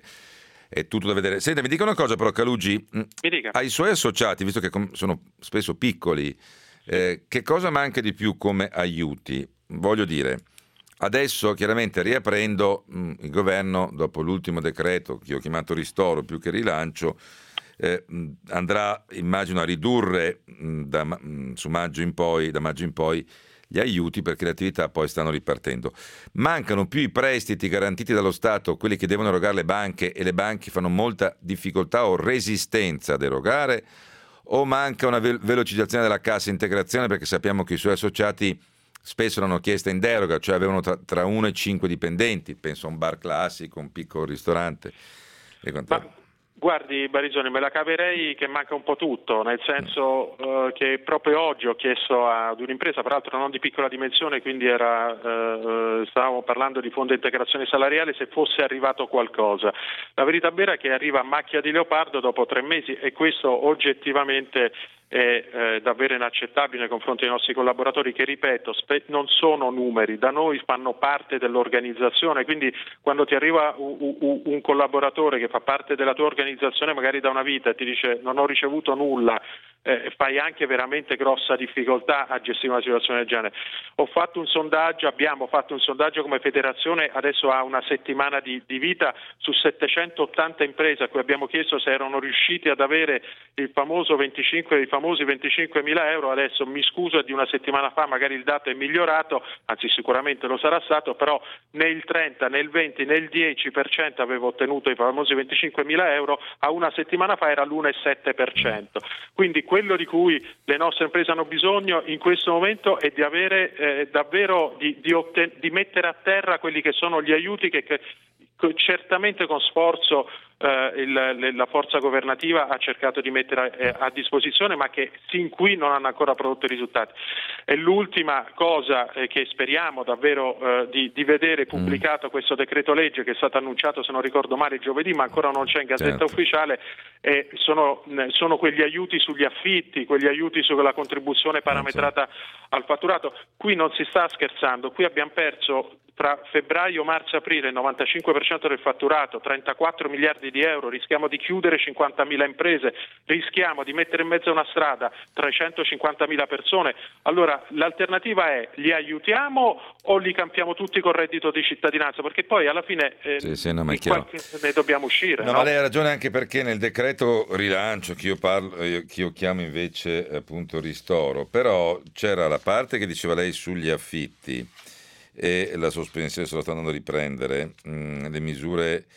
è tutto da vedere. Senta, mi dica una cosa però, Calugi, mh, ai suoi associati, visto che com- sono spesso piccoli, eh, che cosa manca di più come aiuti? Voglio dire, adesso chiaramente riaprendo mh, il governo, dopo l'ultimo decreto che ho chiamato ristoro più che rilancio, Eh, andrà, immagino, a ridurre mh, da, mh, su maggio in poi, da maggio in poi gli aiuti, perché le attività poi stanno ripartendo. Mancano più i prestiti garantiti dallo Stato, quelli che devono erogare le banche, e le banche fanno molta difficoltà o resistenza ad erogare, o manca una ve- velocizzazione della cassa integrazione, perché sappiamo che i suoi associati spesso l'hanno chiesta in deroga, cioè avevano tra, tra uno e cinque dipendenti, penso a un bar classico, un piccolo ristorante e quant'altro. Guardi Barisoni, me la caverei che manca un po' tutto, nel senso eh, che proprio oggi ho chiesto ad un'impresa, peraltro non di piccola dimensione, quindi era, eh, stavamo parlando di fondo integrazione salariale, se fosse arrivato qualcosa. La verità vera è che arriva a macchia di leopardo dopo tre mesi e questo oggettivamente è eh, davvero inaccettabile nei confronti dei nostri collaboratori che, ripeto, spe- non sono numeri, da noi fanno parte dell'organizzazione, quindi quando ti arriva u- u- un collaboratore che fa parte della tua organizzazione magari da una vita e ti dice non ho ricevuto nulla, eh, fai anche veramente grossa difficoltà a gestire una situazione del genere. Ho fatto un sondaggio, abbiamo fatto un sondaggio come federazione, adesso ha una settimana di, di vita, su settecentottanta imprese a cui abbiamo chiesto se erano riusciti ad avere il famoso venticinque, i famosi venticinquemila euro. Adesso mi scuso, di una settimana fa magari il dato è migliorato, anzi sicuramente lo sarà stato, però né il trenta, né il venti, né il dieci per cento avevo ottenuto i famosi venticinquemila euro, a una settimana fa era l'uno virgola sette per cento. Quindi quello di cui le nostre imprese hanno bisogno in questo momento è di avere eh, davvero di, di, otten- di mettere a terra quelli che sono gli aiuti che, che certamente con sforzo eh, il, la forza governativa ha cercato di mettere a, eh, a disposizione, ma che sin qui non hanno ancora prodotto i risultati. E l'ultima cosa eh, che speriamo davvero eh, di, di vedere pubblicato, questo decreto legge che è stato annunciato, se non ricordo male, giovedì, ma ancora non c'è in Gazzetta certo. Ufficiale, eh, sono, sono quegli aiuti sugli affitti, quegli aiuti sulla contribuzione parametrata al fatturato. Qui non si sta scherzando, qui abbiamo perso tra febbraio, marzo e aprile il novantacinque per cento del fatturato, trentaquattro miliardi di euro, rischiamo di chiudere cinquantamila imprese, rischiamo di mettere in mezzo a una strada trecentocinquantamila persone. Allora l'alternativa è: li aiutiamo o li campiamo tutti col reddito di cittadinanza? Perché poi alla fine eh, sì, sì, no, ma ne dobbiamo uscire. No, no? Ma lei ha ragione, anche perché nel decreto rilancio, che io, parlo, che io chiamo invece appunto ristoro, però c'era la parte che diceva lei sugli affitti e la sospensione, se lo sta andando a riprendere, mh, le misure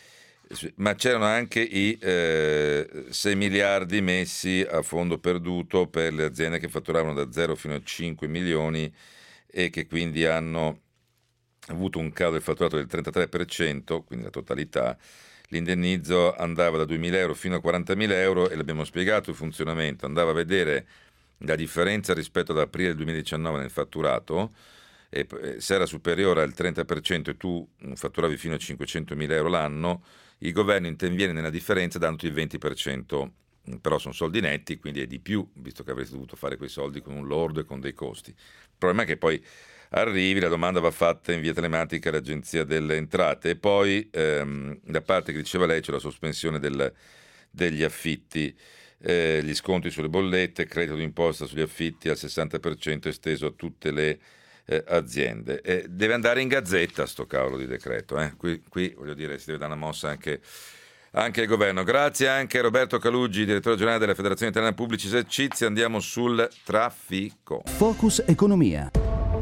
Ma c'erano anche i eh, sei miliardi messi a fondo perduto per le aziende che fatturavano da zero fino a cinque milioni e che quindi hanno avuto un calo del fatturato del trentatré per cento, quindi la totalità. L'indennizzo andava da duemila euro fino a quarantamila euro e l'abbiamo spiegato il funzionamento. Andava a vedere la differenza rispetto ad aprile duemiladiciannove nel fatturato, e se era superiore al trenta per cento e tu fatturavi fino a cinquecentomila euro l'anno, il governo interviene nella differenza dandoti il venti per cento, però sono soldi netti, quindi è di più, visto che avresti dovuto fare quei soldi con un lordo e con dei costi. Il problema è che poi arrivi, la domanda va fatta in via telematica all'Agenzia delle Entrate e poi ehm, da parte che diceva lei c'è la sospensione del, degli affitti, eh, gli sconti sulle bollette, credito d'imposta sugli affitti al sessanta per cento esteso a tutte le eh, aziende. Eh, deve andare in gazzetta sto cavolo di decreto, eh? qui, qui voglio dire si deve dare una mossa anche, anche al governo. Grazie anche a Roberto Calugi, direttore generale della Federazione Italiana Pubblici Esercizi. Andiamo sul traffico. Focus Economia.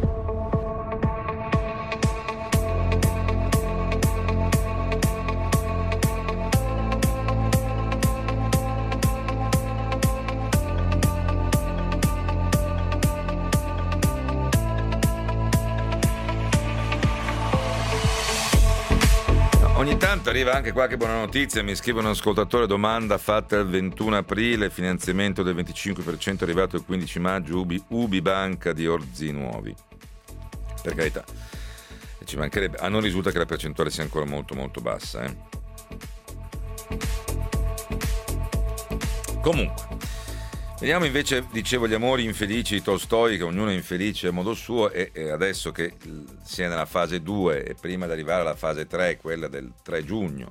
Ogni tanto arriva anche qualche buona notizia, mi scrive un ascoltatore, domanda fatta il ventuno aprile, finanziamento del venticinque per cento arrivato il quindici maggio, Ubi, Ubi Banca di Orzi Nuovi. Per carità, ci mancherebbe, a non risulta che la percentuale sia ancora molto molto bassa. Eh. Comunque, vediamo invece, dicevo, gli amori infelici di Tolstoi, che ognuno è infelice a modo suo, e, e adesso che si è nella fase due e prima di arrivare alla fase tre, quella del tre giugno,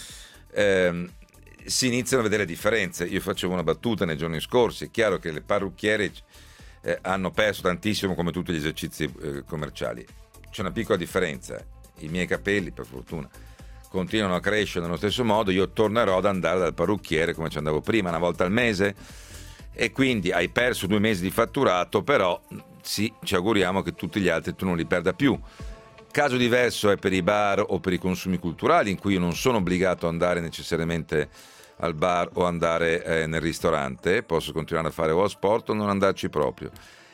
ehm, si iniziano a vedere differenze. Io facevo una battuta nei giorni scorsi, è chiaro che le parrucchiere eh, hanno perso tantissimo come tutti gli esercizi eh, commerciali. C'è una piccola differenza, i miei capelli per fortuna continuano a crescere nello stesso modo, io tornerò ad andare dal parrucchiere come ci andavo prima, una volta al mese, e quindi hai perso due mesi di fatturato, però sì, ci auguriamo che tutti gli altri tu non li perda più. Caso diverso è per i bar o per i consumi culturali, in cui io non sono obbligato ad andare necessariamente al bar o andare eh, nel ristorante, posso continuare a fare o sport o non andarci proprio.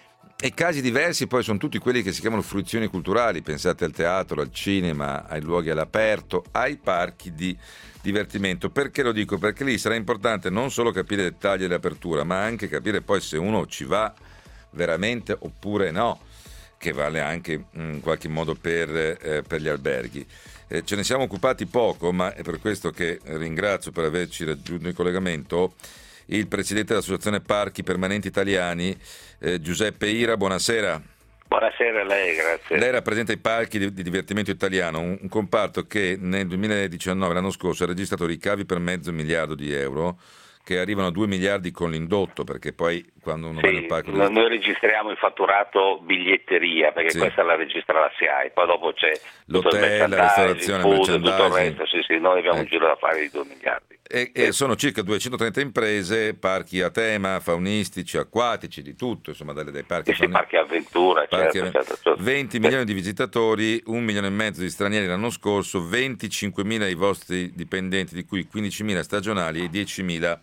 E casi diversi poi sono tutti quelli che si chiamano fruizioni culturali, pensate al teatro, al cinema, ai luoghi all'aperto, ai parchi di divertimento. Perché lo dico? Perché lì sarà importante non solo capire i dettagli dell'apertura, ma anche capire poi se uno ci va veramente oppure no, che vale anche in qualche modo per, eh, per gli alberghi. Eh, ce ne siamo occupati poco, ma è per questo che ringrazio per averci raggiunto in collegamento il presidente dell'Associazione Parchi Permanenti Italiani, eh, Giuseppe Ira. Buonasera. Buonasera a lei, grazie. Lei rappresenta i parchi di, di divertimento italiano, un, un comparto che nel duemiladiciannove, l'anno scorso, ha registrato ricavi per mezzo miliardo di euro, che arrivano a due miliardi con l'indotto, perché poi quando uno sì, va nel parco... Noi, noi registriamo il fatturato biglietteria, perché sì, questa la registra la S I A I, poi dopo c'è l'hotel, la ristorazione, il food, tutto il resto, sì, sì, noi abbiamo eh. un giro da fare di due miliardi. E, e sono circa duecentotrenta imprese, parchi a tema, faunistici, acquatici, di tutto, insomma, dalle, dai parchi, sì, fauni... parchi avventura, parchi certo, av... certo, certo. venti milioni di visitatori, un milione e mezzo di stranieri l'anno scorso, venticinquemila i vostri dipendenti, di cui quindicimila stagionali e diecimila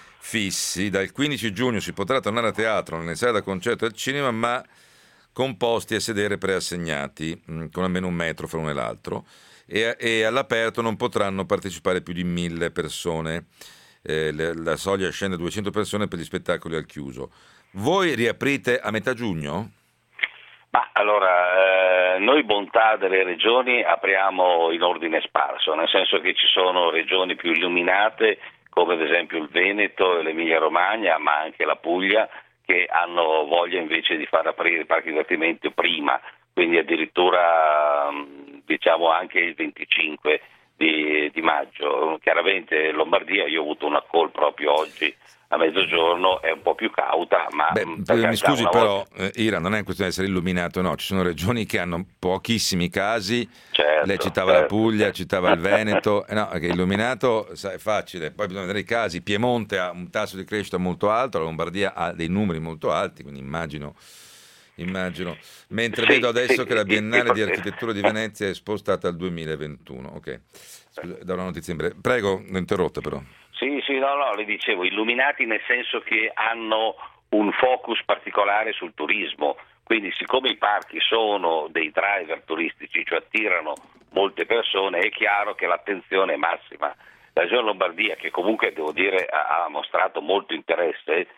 fissi. Dal quindici giugno si potrà tornare a teatro, nelle sale da concerto e al cinema, ma con posti a sedere preassegnati, con almeno un metro fra uno e l'altro. E, e all'aperto non potranno partecipare più di mille persone, eh, la, la soglia scende a duecento persone per gli spettacoli al chiuso. Voi riaprite a metà giugno? Ma allora, eh, noi bontà delle regioni apriamo in ordine sparso, nel senso che ci sono regioni più illuminate come ad esempio il Veneto e l'Emilia Romagna, ma anche la Puglia, che hanno voglia invece di far aprire i parchi di divertimento prima, quindi addirittura diciamo anche il venticinque di, di maggio. Chiaramente Lombardia, io ho avuto una call proprio oggi a mezzogiorno, è un po' più cauta, ma Beh, mi scusi però volta... eh, Ira, non è questione di essere illuminato, no, ci sono regioni che hanno pochissimi casi, certo, lei citava certo. la Puglia, citava il Veneto, eh, no, che illuminato è facile, poi bisogna vedere i casi. Piemonte ha un tasso di crescita molto alto, la Lombardia ha dei numeri molto alti, quindi immagino immagino. Mentre sì, vedo adesso sì, che la Biennale sì, di Architettura di Venezia è spostata al duemilaventuno. Ok, scusa, do una notizia in breve. Prego, l'ho interrotta però. Sì, sì, no, no, le dicevo, illuminati nel senso che hanno un focus particolare sul turismo, quindi siccome i parchi sono dei driver turistici, cioè attirano molte persone, è chiaro che l'attenzione è massima. La Regione Lombardia, che comunque devo dire ha, ha mostrato molto interesse,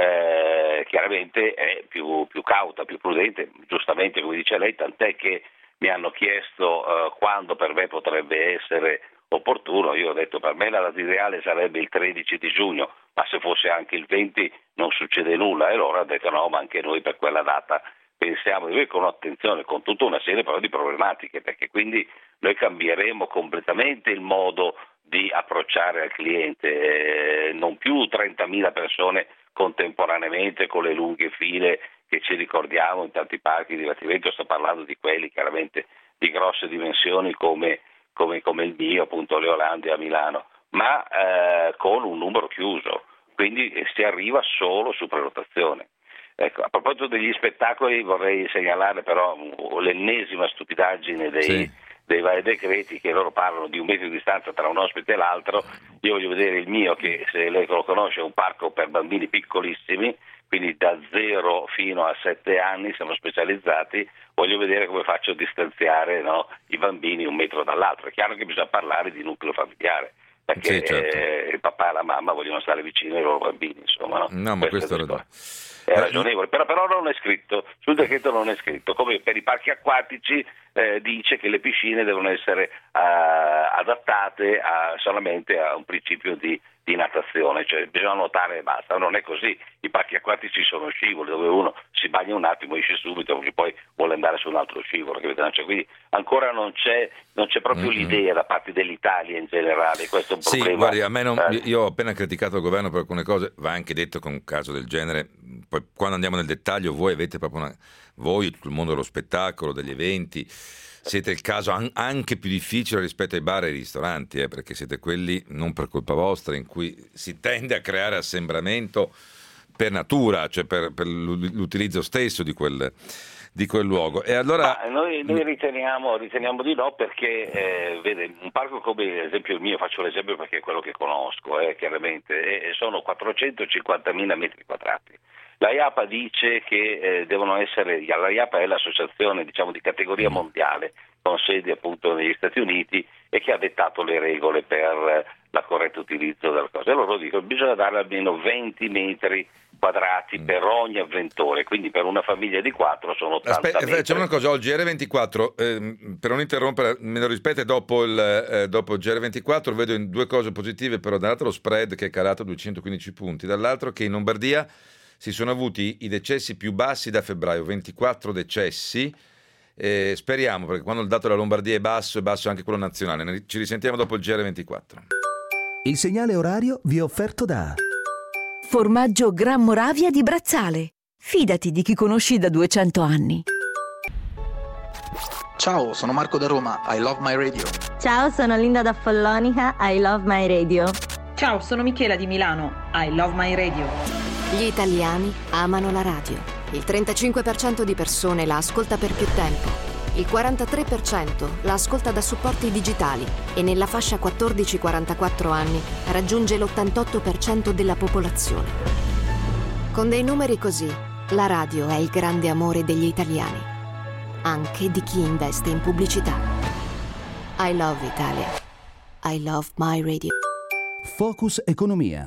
eh, chiaramente è più, più cauta, più prudente, giustamente come dice lei, tant'è che mi hanno chiesto eh, quando per me potrebbe essere opportuno. Io ho detto per me la data ideale sarebbe il tredici di giugno, ma se fosse anche il venti non succede nulla, e loro hanno detto no, ma anche noi per quella data pensiamo di noi con attenzione, con tutta una serie però di problematiche, perché quindi noi cambieremo completamente il modo di approcciare al cliente, eh, non più trentamila persone contemporaneamente con le lunghe file che ci ricordiamo in tanti parchi di divertimento. Sto parlando di quelli chiaramente di grosse dimensioni come Come, come il mio, appunto Leolandia a Milano, ma eh, con un numero chiuso, quindi si arriva solo su prenotazione. Ecco, a proposito degli spettacoli vorrei segnalare però l'ennesima stupidaggine dei, sì. dei vari decreti, che loro parlano di un metro di distanza tra un ospite e l'altro. Io voglio vedere il mio, che se lei lo conosce è un parco per bambini piccolissimi, quindi da zero fino a sette anni siamo specializzati. Voglio vedere come faccio a distanziare, no, i bambini un metro dall'altro. È chiaro che bisogna parlare di nucleo familiare, perché sì, certo. eh, il papà e la mamma vogliono stare vicino ai loro bambini, insomma. No, no ma questo è, è ragionevole, però, però non è scritto, sul decreto non è scritto, come per i parchi acquatici eh, dice che le piscine devono essere uh, adattate a, solamente a un principio di di natazione, cioè bisogna nuotare e basta. Non è così, i parchi acquatici sono scivoli dove uno si bagna un attimo, esce subito perché poi vuole andare su un altro scivolo, cioè, quindi ancora non c'è, non c'è proprio mm-hmm. l'idea da parte dell'Italia in generale. Questo è un sì, problema. Guardi, a me non, eh. io ho appena criticato il governo per alcune cose, va anche detto che un caso del genere, poi quando andiamo nel dettaglio voi avete proprio una, voi, tutto il mondo dello spettacolo, degli eventi, siete il caso an- anche più difficile rispetto ai bar e ai ristoranti, eh, perché siete quelli, non per colpa vostra, in cui si tende a creare assembramento per natura, cioè per, per l'utilizzo stesso di quel, di quel luogo. E allora Ma noi, noi riteniamo, riteniamo di no, perché eh, vede, un parco come ad esempio il mio, faccio l'esempio perché è quello che conosco, eh, chiaramente, eh, sono quattrocentocinquantamila metri quadrati. La I A P A dice che eh, devono essere, la I A P A è l'associazione diciamo di categoria mondiale con sede appunto negli Stati Uniti e che ha dettato le regole per la corretto utilizzo della cosa. E loro dicono che bisogna dare almeno venti metri quadrati per ogni avventore, quindi per una famiglia di quattro sono ottanta Aspetta, metri. Facciamo una cosa, oggi G R ventiquattro, eh, per non interrompere, me lo rispete dopo il, eh, dopo G R ventiquattro, vedo in due cose positive, però da un lato lo spread che è calato a duecentoquindici punti, dall'altro che in Lombardia si sono avuti i decessi più bassi da febbraio, ventiquattro decessi, eh, speriamo, perché quando il dato della Lombardia è basso, è basso anche quello nazionale. Ci risentiamo dopo il G R ventiquattro. Il segnale orario vi è offerto da Formaggio Gran Moravia di Brazzale. Fidati di chi conosci da duecento anni. Ciao, sono Marco da Roma, I love my radio. Ciao, sono Linda da Follonica, I love my radio. Ciao, sono Michela di Milano, I love my radio. Gli italiani amano la radio. Il trentacinque per cento di persone la ascolta per più tempo. Il quarantatré per cento la ascolta da supporti digitali e nella fascia quattordici quarantaquattro anni raggiunge l'ottantotto per cento della popolazione. Con dei numeri così, la radio è il grande amore degli italiani, anche di chi investe in pubblicità. I love Italia. I love my radio. Focus Economia.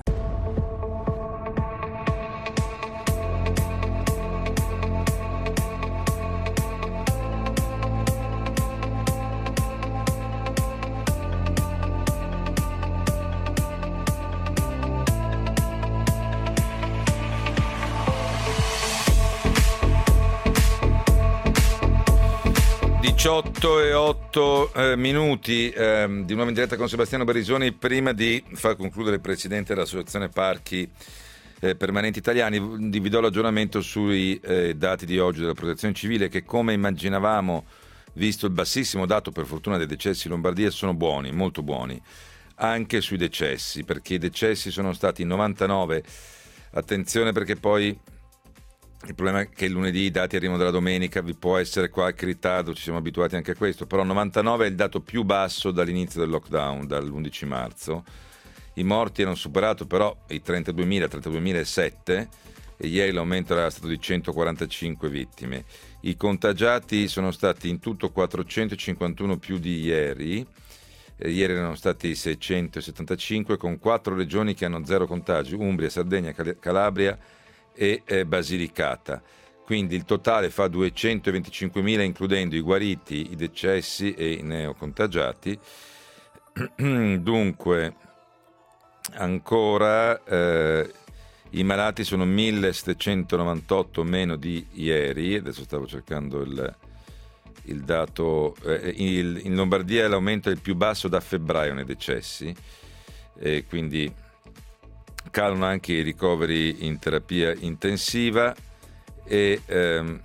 diciotto e otto eh, minuti eh, di nuovo in diretta con Sebastiano Barisoni. Prima di far concludere il presidente dell'Associazione Parchi eh, Permanenti Italiani, vi do l'aggiornamento sui eh, dati di oggi della Protezione Civile, che come immaginavamo, visto il bassissimo dato per fortuna dei decessi in Lombardia, sono buoni, molto buoni, anche sui decessi, perché i decessi sono stati novantanove. Attenzione, perché poi Il problema è che il lunedì i dati arrivano dalla domenica, vi può essere qualche ritardo, ci siamo abituati anche a questo, però novantanove è il dato più basso dall'inizio del lockdown, dall'undici marzo. I morti hanno superato però i trentaduemila, trentaduemilasette e ieri l'aumento era stato di centoquarantacinque vittime. I contagiati sono stati in tutto quattrocentocinquantuno più di ieri, eh, ieri erano stati seicentosettantacinque, con quattro regioni che hanno zero contagi: Umbria, Sardegna, Cal- Calabria e eh, Basilicata. Quindi il totale fa duecentoventicinquemila, includendo i guariti, i decessi e i neocontagiati. Dunque, ancora eh, i malati sono millesettecentonovantotto meno di ieri. Adesso stavo cercando il, il dato. Eh, il, in Lombardia l'aumento è il più basso da febbraio nei decessi, e quindi calano anche i ricoveri in terapia intensiva e ehm,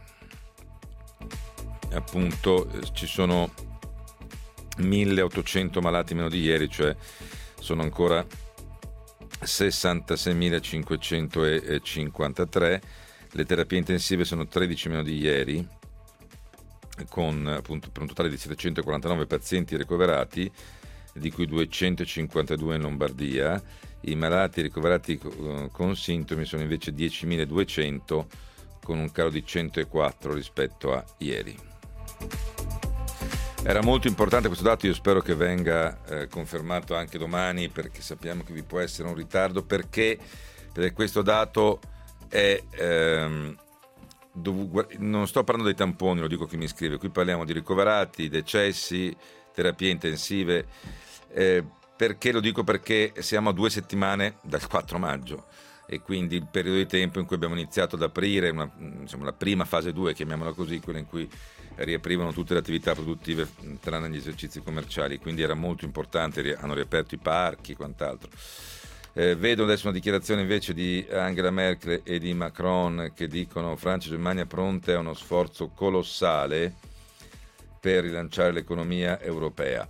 appunto ci sono milleottocento malati meno di ieri, cioè sono ancora sessantaseimilacinquecentocinquantatré. Le terapie intensive sono tredici meno di ieri, con appunto per un totale di settecentoquarantanove pazienti ricoverati, di cui duecentocinquantadue in Lombardia. I malati ricoverati con sintomi sono invece diecimiladuecento, con un calo di centoquattro rispetto a ieri. Era molto importante questo dato, io spero che venga eh, confermato anche domani, perché sappiamo che vi può essere un ritardo, perché, perché questo dato è ehm, dov- non sto parlando dei tamponi, lo dico chi mi scrive, qui parliamo di ricoverati, decessi, terapie intensive. Eh, perché lo dico? Perché siamo a due settimane dal quattro maggio e quindi il periodo di tempo in cui abbiamo iniziato ad aprire una, insomma, la prima fase due, chiamiamola così, quella in cui riaprivano tutte le attività produttive tranne gli esercizi commerciali, quindi era molto importante, hanno riaperto i parchi e quant'altro. Eh, vedo adesso una dichiarazione invece di Angela Merkel e di Macron che dicono: Francia e Germania pronte a uno sforzo colossale per rilanciare l'economia europea.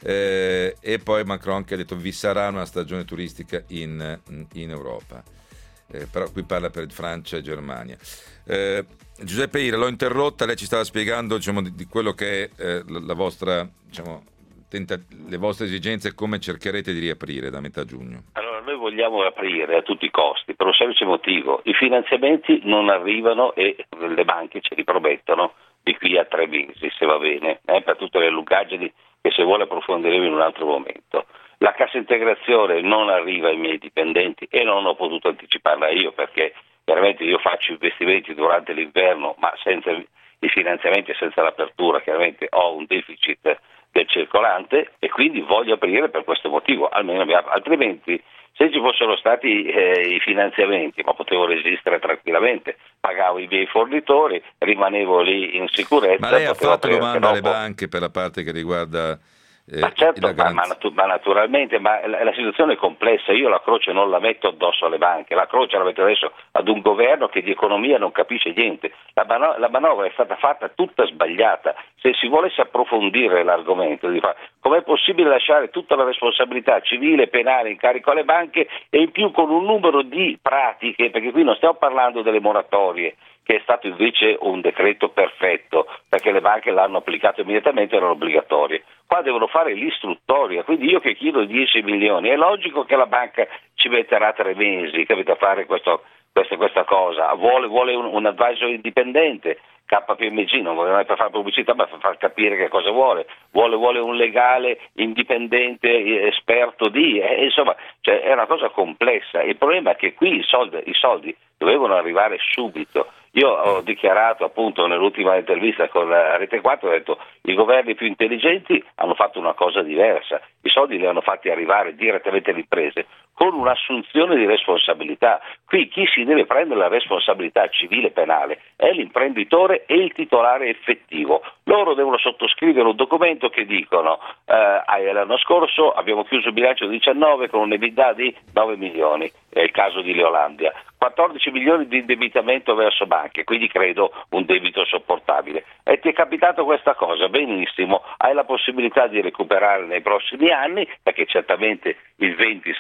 Eh, e poi Macron che ha detto: vi sarà una stagione turistica in, in Europa. Eh, però qui parla per Francia e Germania. Eh, Giuseppe Ira, l'ho interrotta, lei ci stava spiegando, diciamo, di, di quello che è eh, la, la vostra, diciamo, tenta- le vostre esigenze, come cercherete di riaprire da metà giugno. Allora, noi vogliamo aprire a tutti i costi, per un semplice motivo: i finanziamenti non arrivano e le banche ce li promettono di qui a tre mesi, se va bene, eh, per tutte le lungaggini che se vuole approfondiremo in un altro momento. La cassa integrazione non arriva ai miei dipendenti e non ho potuto anticiparla io, perché chiaramente io faccio investimenti durante l'inverno, ma senza i finanziamenti e senza l'apertura chiaramente ho un deficit del circolante e quindi voglio aprire per questo motivo, almeno altrimenti se ci fossero stati eh, i finanziamenti, ma potevo resistere tranquillamente, pagavo i miei fornitori, rimanevo lì in sicurezza. Ma lei ha fatto domanda alle dopo. banche per la parte che riguarda eh, ma certo, la ma, ma, natu- ma naturalmente, ma la, la situazione è complessa. Io la croce non la metto addosso alle banche, la croce la metto adesso ad un governo che di economia non capisce niente. La, mano- la manovra è stata fatta tutta sbagliata. Se si volesse approfondire l'argomento, di fare, com'è possibile lasciare tutta la responsabilità civile e penale in carico alle banche, e in più con un numero di pratiche, perché qui non stiamo parlando delle moratorie, che è stato invece un decreto perfetto, perché le banche l'hanno applicato immediatamente, erano obbligatorie. Qua devono fare l'istruttoria, quindi io che chiedo dieci milioni, è logico che la banca ci metterà tre mesi, capito, a fare questo, questa, questa cosa, vuole, vuole un, un advisor indipendente. K P M G non è per fare pubblicità, ma per far capire che cosa vuole. Vuole, vuole un legale indipendente, esperto di, eh, insomma, cioè è una cosa complessa. Il problema è che qui i soldi, i soldi dovevano arrivare subito. Io ho dichiarato appunto nell'ultima intervista con la Rete quattro, ho detto i governi più intelligenti hanno fatto una cosa diversa, i soldi li hanno fatti arrivare direttamente alle imprese con un'assunzione di responsabilità. Qui chi si deve prendere la responsabilità civile e penale è l'imprenditore e il titolare effettivo. Loro devono sottoscrivere un documento che dicono eh, l'anno scorso abbiamo chiuso il bilancio diciannove con un EBITDA di nove milioni, è il caso di Leolandia, quattordici milioni di indebitamento verso banche, quindi credo un debito sopportabile. E ti è capitato questa cosa, benissimo, hai la possibilità di recuperare nei prossimi anni, perché certamente il venti sarà come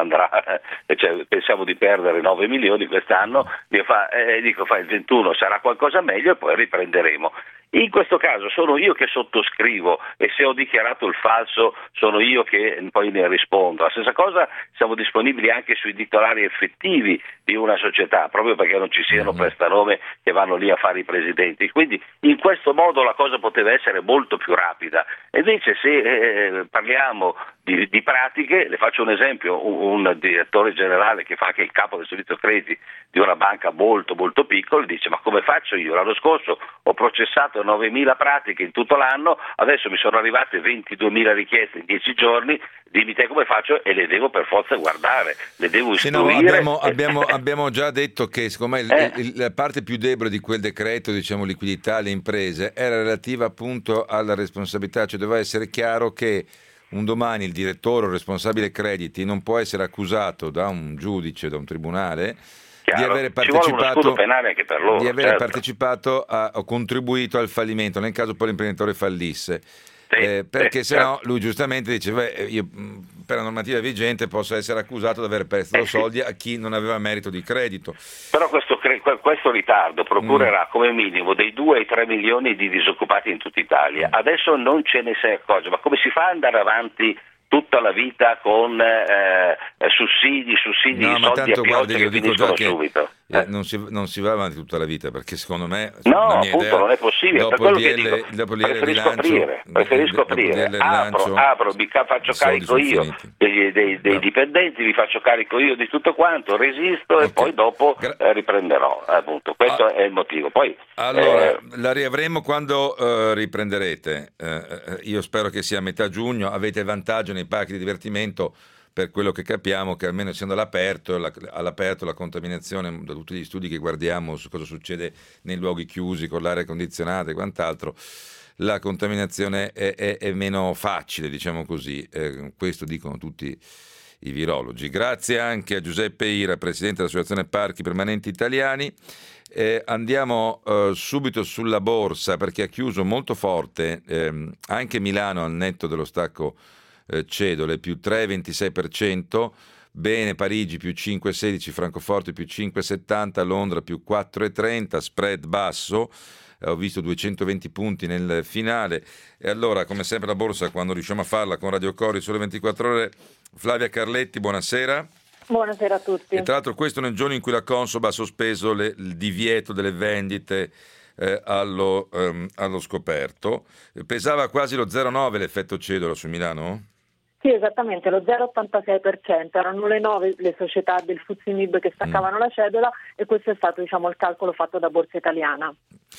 andrà, cioè, pensiamo di perdere nove milioni quest'anno, dico, fa, eh, dico fa il ventuno sarà qualcosa meglio e poi riprenderemo. In questo caso sono io che sottoscrivo e se ho dichiarato il falso sono io che poi ne rispondo. La stessa cosa, siamo disponibili anche sui titolari effettivi di una società, proprio perché non ci siano prestanome che vanno lì a fare i presidenti. Quindi in questo modo la cosa poteva essere molto più rapida. E invece se eh, parliamo di, di pratiche, le faccio un esempio, un, un direttore generale che fa anche il capo del servizio crediti di una banca molto molto piccola dice: ma come faccio io? L'anno scorso ho processato novemila pratiche in tutto l'anno, adesso mi sono arrivate ventiduemila richieste in dieci giorni, dimmi te come faccio, e le devo per forza guardare, le devo istruire. Sì, no, abbiamo, abbiamo, abbiamo già detto che secondo me il, Eh. il, la parte più debole di quel decreto, diciamo liquidità alle imprese, era relativa appunto alla responsabilità, cioè doveva essere chiaro che un domani il direttore o responsabile crediti non può essere accusato da un giudice, da un tribunale, di avere partecipato, penale anche per loro, di avere certo. partecipato a, o contribuito al fallimento nel caso poi l'imprenditore fallisse. Sì, eh, perché sì, se no certo. lui giustamente dice: beh, io per la normativa vigente posso essere accusato di aver prestato Eh, sì. soldi a chi non aveva merito di credito. Però questo, questo ritardo procurerà mm. come minimo dei due ai tre milioni di disoccupati in tutta Italia. Mm. Adesso non ce ne si accorge, ma come si fa ad andare avanti tutta la vita con eh, sussidi, sussidi, no, ma soldi tanto, a pioggia guardi, che io dico finiscono già che subito? Eh, non, si, non si va avanti tutta la vita, perché secondo me no, la mia appunto idea, non è possibile, per dopo quello il che D L, dico, dopo il D L preferisco rilancio, aprire, preferisco aprire, apro, apro, mi ca- faccio carico io dei, dei, dei no. dipendenti, mi faccio carico io di tutto quanto, resisto okay. e poi dopo Gra- eh, riprenderò, appunto, questo ah. è il motivo. Poi, allora, eh, la riavremo quando uh, riprenderete, uh, io spero che sia a metà giugno, avete il vantaggio nei parchi di divertimento, per quello che capiamo, che almeno essendo all'aperto, la, all'aperto la contaminazione, da tutti gli studi che guardiamo su cosa succede nei luoghi chiusi con l'aria condizionata e quant'altro, la contaminazione è, è, è meno facile, diciamo così, eh, questo dicono tutti i virologi. Grazie anche a Giuseppe Ira, presidente dell'Associazione Parchi Permanenti Italiani. Eh, andiamo eh, subito sulla borsa, perché ha chiuso molto forte ehm, anche Milano al netto dello stacco cedole, più tre virgola ventisei per cento, bene Parigi più cinque virgola sedici, Francoforte più cinque virgola settanta, Londra più quattro virgola trenta, spread basso, ho visto duecentoventi punti nel finale. E allora, come sempre la borsa, quando riusciamo a farla con Radio Cori sulle ventiquattro ore, Flavia Carletti, buonasera. Buonasera a tutti. E tra l'altro questo nel giorno in cui la Consob ha sospeso le, il divieto delle vendite eh, allo, ehm, allo scoperto. Pesava quasi lo zero virgola nove l'effetto cedola su Milano? Sì, esattamente, lo zero virgola ottantasei per cento, erano le nove le società del F T S E M I B che staccavano mm. la cedola, e questo è stato, diciamo, il calcolo fatto da Borsa Italiana.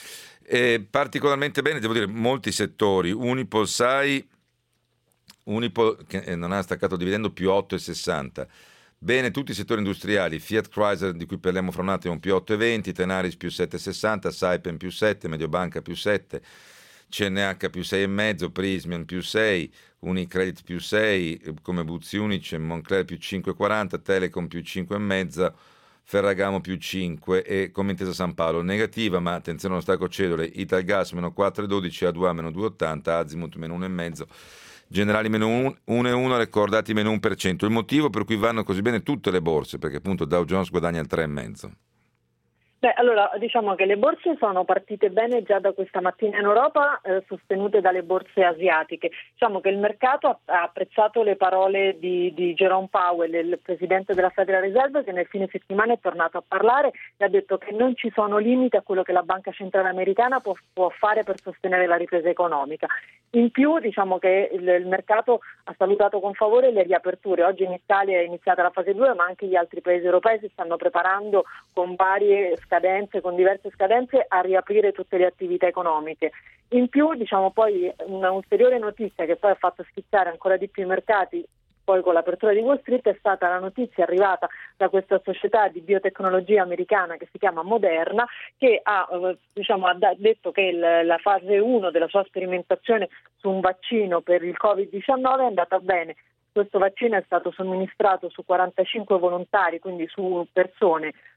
E particolarmente bene, devo dire, molti settori, Unipol S A I, Unipol che non ha staccato dividendo più otto virgola sessanta, bene tutti i settori industriali, Fiat Chrysler di cui parliamo fra un attimo più otto virgola venti, Tenaris più sette virgola sessanta, Saipem più sette, Mediobanca più sette, C N H più sei virgola cinque, Prysmian più sei, Unicredit più sei, come Buzzi Unicem, Moncler più cinque virgola quaranta, Telecom più cinque virgola cinque, Ferragamo più cinque e come Intesa San Paolo negativa, ma attenzione allo stacco cedole, Italgas meno quattro virgola dodici, A due A meno due virgola ottanta, Azimut meno uno virgola cinque, Generali meno uno virgola uno, Recordati meno uno per cento. Il motivo per cui vanno così bene tutte le borse, perché appunto Dow Jones guadagna il tre virgola cinque. Beh, allora diciamo che le borse sono partite bene già da questa mattina in Europa, eh, sostenute dalle borse asiatiche. Diciamo che il mercato ha, ha apprezzato le parole di, di Jerome Powell, il presidente della Federal Reserve, che nel fine settimana è tornato a parlare e ha detto che non ci sono limiti a quello che la Banca Centrale Americana può, può fare per sostenere la ripresa economica. In più, diciamo che il, il mercato ha salutato con favore le riaperture. Oggi in Italia è iniziata la fase due, ma anche gli altri paesi europei si stanno preparando con varie scadenze, con diverse scadenze, a riaprire tutte le attività economiche. In più, diciamo poi una ulteriore notizia che poi ha fatto schizzare ancora di più i mercati, poi con l'apertura di Wall Street, è stata la notizia arrivata da questa società di biotecnologia americana che si chiama Moderna, che ha, diciamo, ha detto che il, la fase uno della sua sperimentazione su un vaccino per il covid diciannove è andata bene. Questo vaccino è stato somministrato su quarantacinque volontari, quindi su persone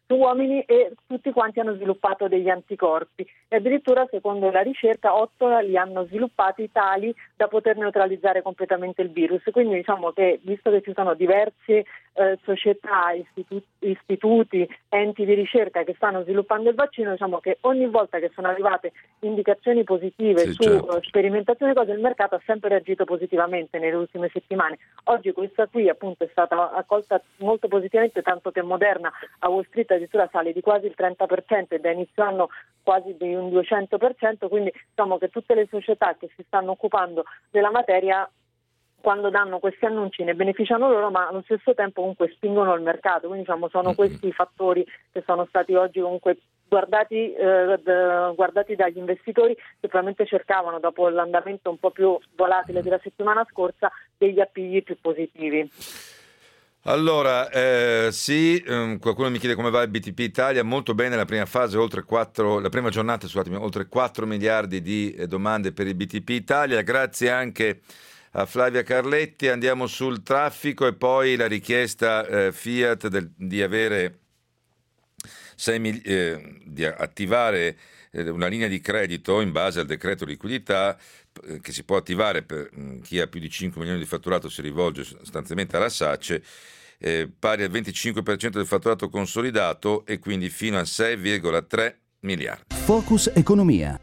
su uomini e tutti quanti hanno sviluppato degli anticorpi e addirittura secondo la ricerca otto li hanno sviluppati tali da poter neutralizzare completamente il virus. Quindi diciamo che visto che ci sono diverse eh, società, istitu- istituti, enti di ricerca che stanno sviluppando il vaccino, diciamo che ogni volta che sono arrivate indicazioni positive sì, su certo. uh, sperimentazioni cose, il mercato ha sempre reagito positivamente nelle ultime settimane. Oggi questa qui appunto è stata accolta molto positivamente, tanto che Moderna a Wall Street addirittura sale di quasi il trenta per cento e da inizio anno quasi di un duecento per cento, quindi diciamo che tutte le società che si stanno occupando della materia quando danno questi annunci ne beneficiano loro, ma allo stesso tempo comunque spingono il mercato, quindi diciamo sono questi i fattori che sono stati oggi comunque guardati, eh, d- guardati dagli investitori che probabilmente cercavano dopo l'andamento un po' più volatile della settimana scorsa degli appigli più positivi. Allora, eh, sì, um, qualcuno mi chiede come va il B T P Italia, molto bene la prima fase, oltre quattro, la prima giornata, scusatemi, oltre quattro miliardi di eh, domande per il B T P Italia, grazie anche a Flavia Carletti. Andiamo sul traffico e poi la richiesta eh, Fiat del, di avere sei mil, eh, di attivare eh, una linea di credito in base al decreto liquidità eh, che si può attivare per mh, chi ha più di cinque milioni di fatturato, si rivolge sostanzialmente alla SACE, eh, pari al venticinque per cento del fatturato consolidato e quindi fino a sei virgola tre miliardi. Focus Economia.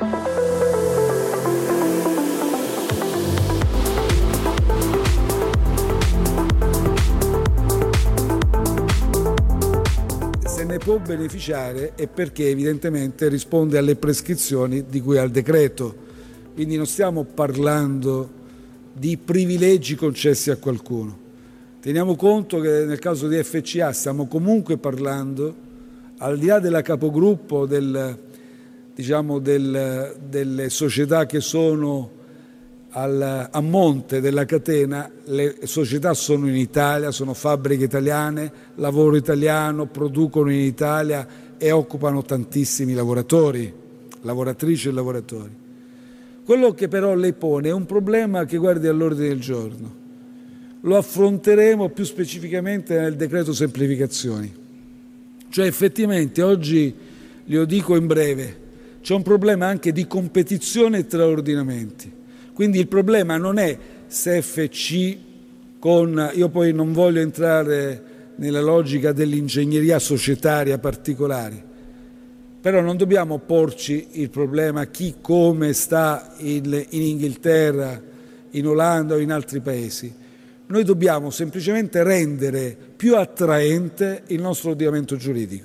Se ne può beneficiare è perché evidentemente risponde alle prescrizioni di cui al decreto, quindi non stiamo parlando di privilegi concessi a qualcuno. Teniamo conto che nel caso di F C A stiamo comunque parlando, al di là della capogruppo, del, diciamo del, delle società che sono al, a monte della catena, le società sono in Italia, sono fabbriche italiane, lavoro italiano, producono in Italia e occupano tantissimi lavoratori, lavoratrici e lavoratori. Quello che però lei pone è un problema che guardi all'ordine del giorno. Lo affronteremo più specificamente nel decreto semplificazioni. Cioè effettivamente oggi, glielo dico in breve, c'è un problema anche di competizione tra ordinamenti. Quindi il problema non è se F C con, io poi non voglio entrare nella logica dell'ingegneria societaria particolare, però non dobbiamo porci il problema chi come sta in, in Inghilterra, in Olanda o in altri paesi. Noi dobbiamo semplicemente rendere più attraente il nostro ordinamento giuridico.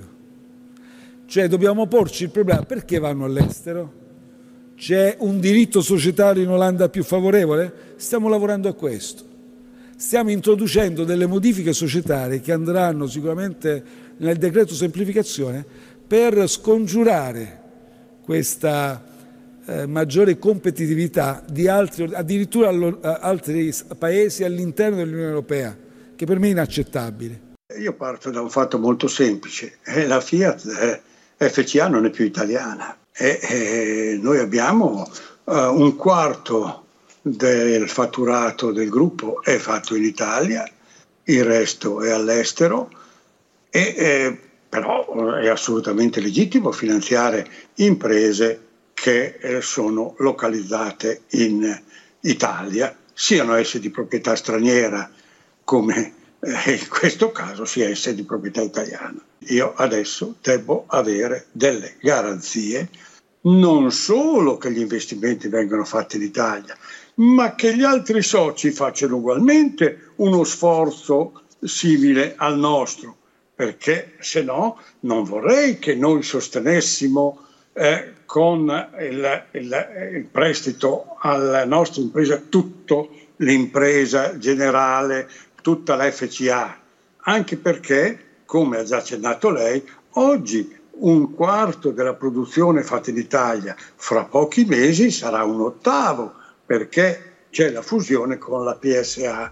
Cioè dobbiamo porci il problema perché vanno all'estero? C'è un diritto societario in Olanda più favorevole? Stiamo lavorando a questo. Stiamo introducendo delle modifiche societarie che andranno sicuramente nel decreto semplificazione per scongiurare questa eh, maggiore competitività di altri, addirittura allo, altri paesi all'interno dell'Unione Europea, che per me è inaccettabile. Io parto da un fatto molto semplice. Eh, la Fiat eh, F C A non è più italiana. E, e noi abbiamo uh, un quarto del fatturato del gruppo è fatto in Italia, il resto è all'estero, e, e, però è assolutamente legittimo finanziare imprese che eh, sono localizzate in Italia, siano esse di proprietà straniera come eh, in questo caso sia esse di proprietà italiana. Io adesso devo avere delle garanzie non solo che gli investimenti vengano fatti in Italia, ma che gli altri soci facciano ugualmente uno sforzo simile al nostro, perché se no non vorrei che noi sostenessimo eh, con il, il, il prestito alla nostra impresa tutta l'impresa generale, tutta la F C A, anche perché, come ha già accennato lei, oggi un quarto della produzione fatta in Italia fra pochi mesi sarà un ottavo, perché c'è la fusione con la P S A.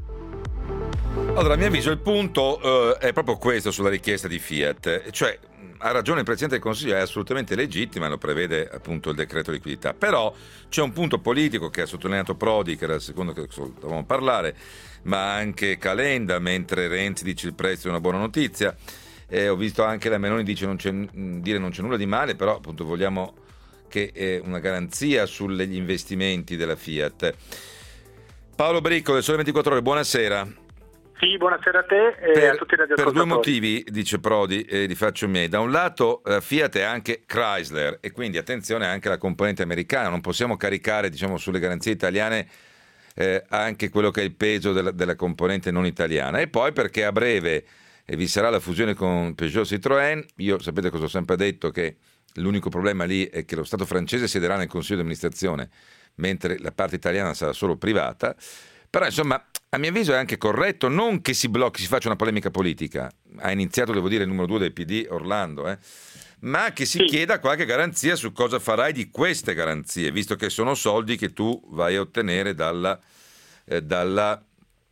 Allora, a mio avviso il punto eh, è proprio questo sulla richiesta di Fiat, cioè ha ragione il Presidente del Consiglio, è assolutamente legittima, lo prevede appunto il decreto liquidità, però c'è un punto politico che ha sottolineato Prodi, che era il secondo che dovevamo parlare, ma anche Calenda, mentre Renzi dice il prezzo è una buona notizia. Eh, ho visto anche la Meloni dice non c'è, dire non c'è nulla di male, però appunto vogliamo che è una garanzia sugli investimenti della Fiat. Paolo Bricco del Sole ventiquattro Ore, buonasera. Sì, buonasera a te e per, a tutti i radioascoltatori. Per due motivi, dice Prodi, eh, li faccio miei. Da un lato eh, Fiat è anche Chrysler e quindi attenzione anche alla componente americana, non possiamo caricare diciamo sulle garanzie italiane eh, anche quello che è il peso della, della componente non italiana. E poi perché a breve eh, vi sarà la fusione con Peugeot Citroën. Io sapete cosa ho sempre detto, che l'unico problema lì è che lo Stato francese siederà nel Consiglio di amministrazione mentre la parte italiana sarà solo privata. Però insomma, a mio avviso è anche corretto non che si blocchi, si faccia una polemica politica. Ha iniziato, devo dire, il numero due del P D, Orlando, eh, ma che si sì. chieda qualche garanzia su cosa farai di queste garanzie, visto che sono soldi che tu vai a ottenere dalla, eh, dalla,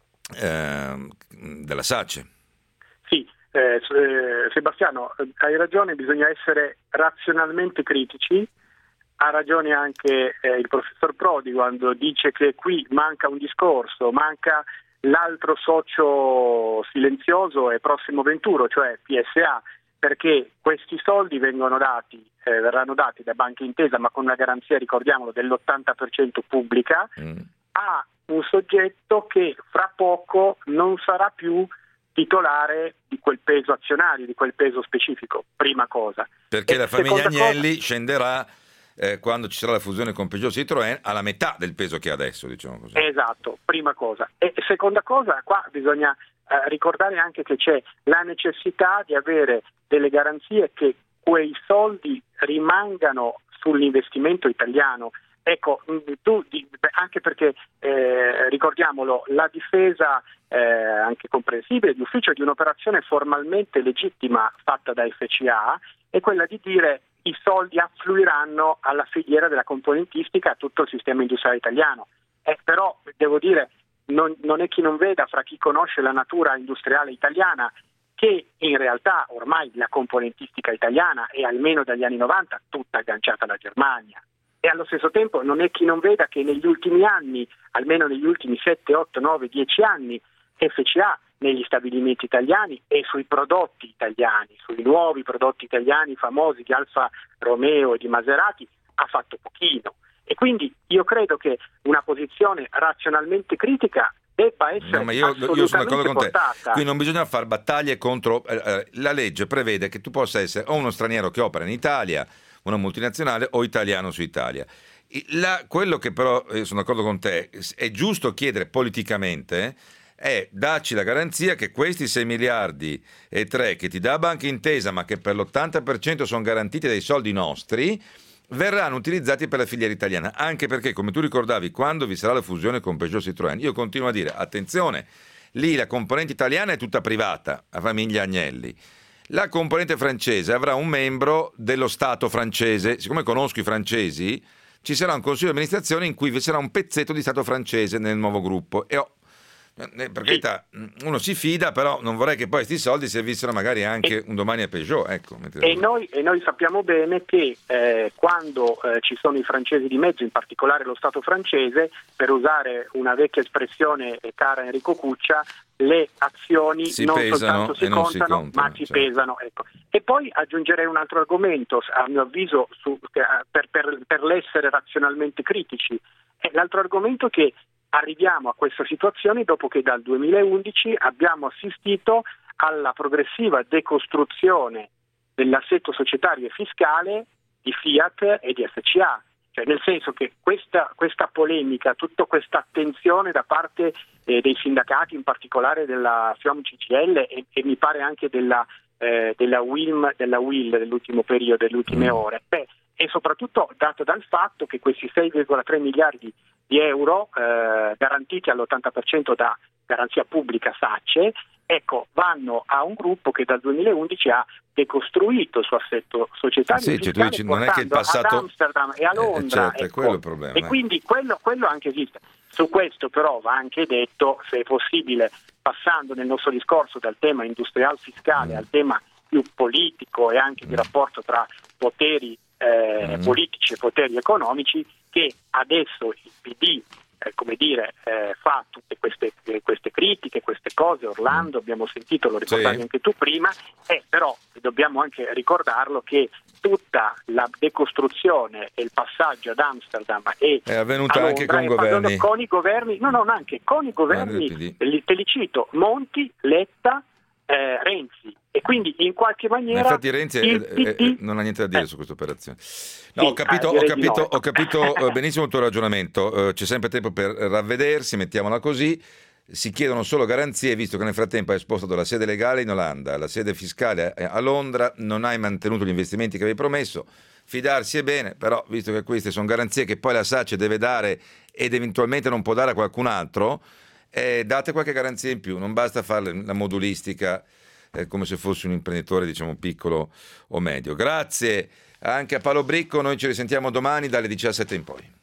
eh, dalla SACE. Sì, eh, Sebastiano, hai ragione, bisogna essere razionalmente critici. Ha ragione anche eh, il professor Prodi quando dice che qui manca un discorso, manca l'altro socio silenzioso e Prossimo Venturo, cioè P S A, perché questi soldi vengono dati, eh, verranno dati da Banca Intesa, ma con una garanzia, ricordiamolo, dell'ottanta per cento pubblica, mm. a un soggetto che fra poco non sarà più titolare di quel peso azionario, di quel peso specifico, prima cosa. Perché e la famiglia Agnelli cosa, scenderà Eh, quando ci sarà la fusione con Peugeot Citroën alla metà del peso che ha adesso, diciamo così. Esatto, prima cosa. E seconda cosa, qua bisogna eh, ricordare anche che c'è la necessità di avere delle garanzie che quei soldi rimangano sull'investimento italiano. Ecco, tu, anche perché eh, ricordiamolo, la difesa eh, anche comprensibile di ufficio di un'operazione formalmente legittima fatta da F C A è quella di dire i soldi affluiranno alla filiera della componentistica, a tutto il sistema industriale italiano. Eh, però devo dire, non, non è chi non veda, fra chi conosce la natura industriale italiana, che in realtà ormai la componentistica italiana è almeno dagli anni novanta tutta agganciata alla Germania. E allo stesso tempo non è chi non veda che negli ultimi anni, almeno negli ultimi sette, otto, nove, dieci anni, F C A negli stabilimenti italiani e sui prodotti italiani, sui nuovi prodotti italiani famosi di Alfa Romeo e di Maserati, ha fatto pochino. E quindi io credo che una posizione razionalmente critica debba essere no, ma io, assolutamente io sono d'accordo con te. portata. Qui non bisogna fare battaglie contro eh, la legge prevede che tu possa essere o uno straniero che opera in Italia, una multinazionale, o italiano su Italia. La, quello che però eh, sono d'accordo con te, è giusto chiedere politicamente è darci la garanzia che questi sei miliardi e tre che ti dà Banca Intesa, ma che per l'ottanta per cento sono garantiti dai soldi nostri, verranno utilizzati per la filiera italiana. Anche perché, come tu ricordavi, quando vi sarà la fusione con Peugeot Citroën, io continuo a dire, attenzione, lì la componente italiana è tutta privata, a famiglia Agnelli. La componente francese avrà un membro dello Stato francese. Siccome conosco i francesi, ci sarà un consiglio di amministrazione in cui vi sarà un pezzetto di Stato francese nel nuovo gruppo. E ho Per carità, uno si fida, però non vorrei che poi questi soldi servissero magari anche un domani a Peugeot. Ecco, e, noi, e noi sappiamo bene che eh, quando eh, ci sono i francesi di mezzo, in particolare lo Stato francese, per usare una vecchia espressione cara a Enrico Cuccia, le azioni si non pesano soltanto si e non contano, si contano, ma si certo. pesano. Ecco. E poi aggiungerei un altro argomento, a mio avviso, su, per, per, per l'essere razionalmente critici. È l'altro argomento che arriviamo a questa situazione dopo che dal duemilaundici abbiamo assistito alla progressiva decostruzione dell'assetto societario e fiscale di Fiat e di F C A, cioè nel senso che questa, questa polemica, tutta questa attenzione da parte eh, dei sindacati, in particolare della FIOM C C L e, e mi pare anche della, eh, della W I L M, della W I L dell'ultimo periodo, delle ultime ore, beh, e soprattutto dato dal fatto che questi sei virgola tre miliardi di euro eh, garantiti all'ottanta per cento da garanzia pubblica SACE, ecco, vanno a un gruppo che dal duemilaundici ha decostruito il suo assetto societario sì, fiscale, cioè, non è che il passato ad Amsterdam e a Londra, eh, certo, ecco, è quello il problema, e eh. quindi quello, quello anche esiste. Su questo però va anche detto, se è possibile, passando nel nostro discorso dal tema industrial fiscale mm. al tema più politico e anche mm. di rapporto tra poteri eh, mm. politici e poteri economici, che adesso il P D eh, come dire, eh, fa tutte queste, eh, queste critiche, queste cose, Orlando, abbiamo sentito, lo ricordavi Sì. anche tu prima, eh, però dobbiamo anche ricordarlo che tutta la decostruzione e il passaggio ad Amsterdam e È avvenuta a anche Londra con è governi. passato con i governi, no, no, anche con i governi, Del P D. li- te li cito, Monti, Letta, eh, Renzi, e quindi in qualche maniera Ma infatti Renzi il eh, P D eh, non ha niente da dire su questa operazione. No, Sì, ho capito, eh, ho direi di capito, no. ho capito eh, benissimo il tuo ragionamento. Eh, c'è sempre tempo per ravvedersi, mettiamola così. Si chiedono solo garanzie, visto che nel frattempo hai spostato la sede legale in Olanda, la sede fiscale a Londra, non hai mantenuto gli investimenti che avevi promesso. Fidarsi è bene, però visto che queste sono garanzie che poi la SACE deve dare ed eventualmente non può dare a qualcun altro, eh, date qualche garanzia in più, non basta fare la modulistica eh, come se fossi un imprenditore, diciamo, piccolo o medio. Grazie anche a Paolo Bricco, noi ci risentiamo domani dalle diciassette in poi.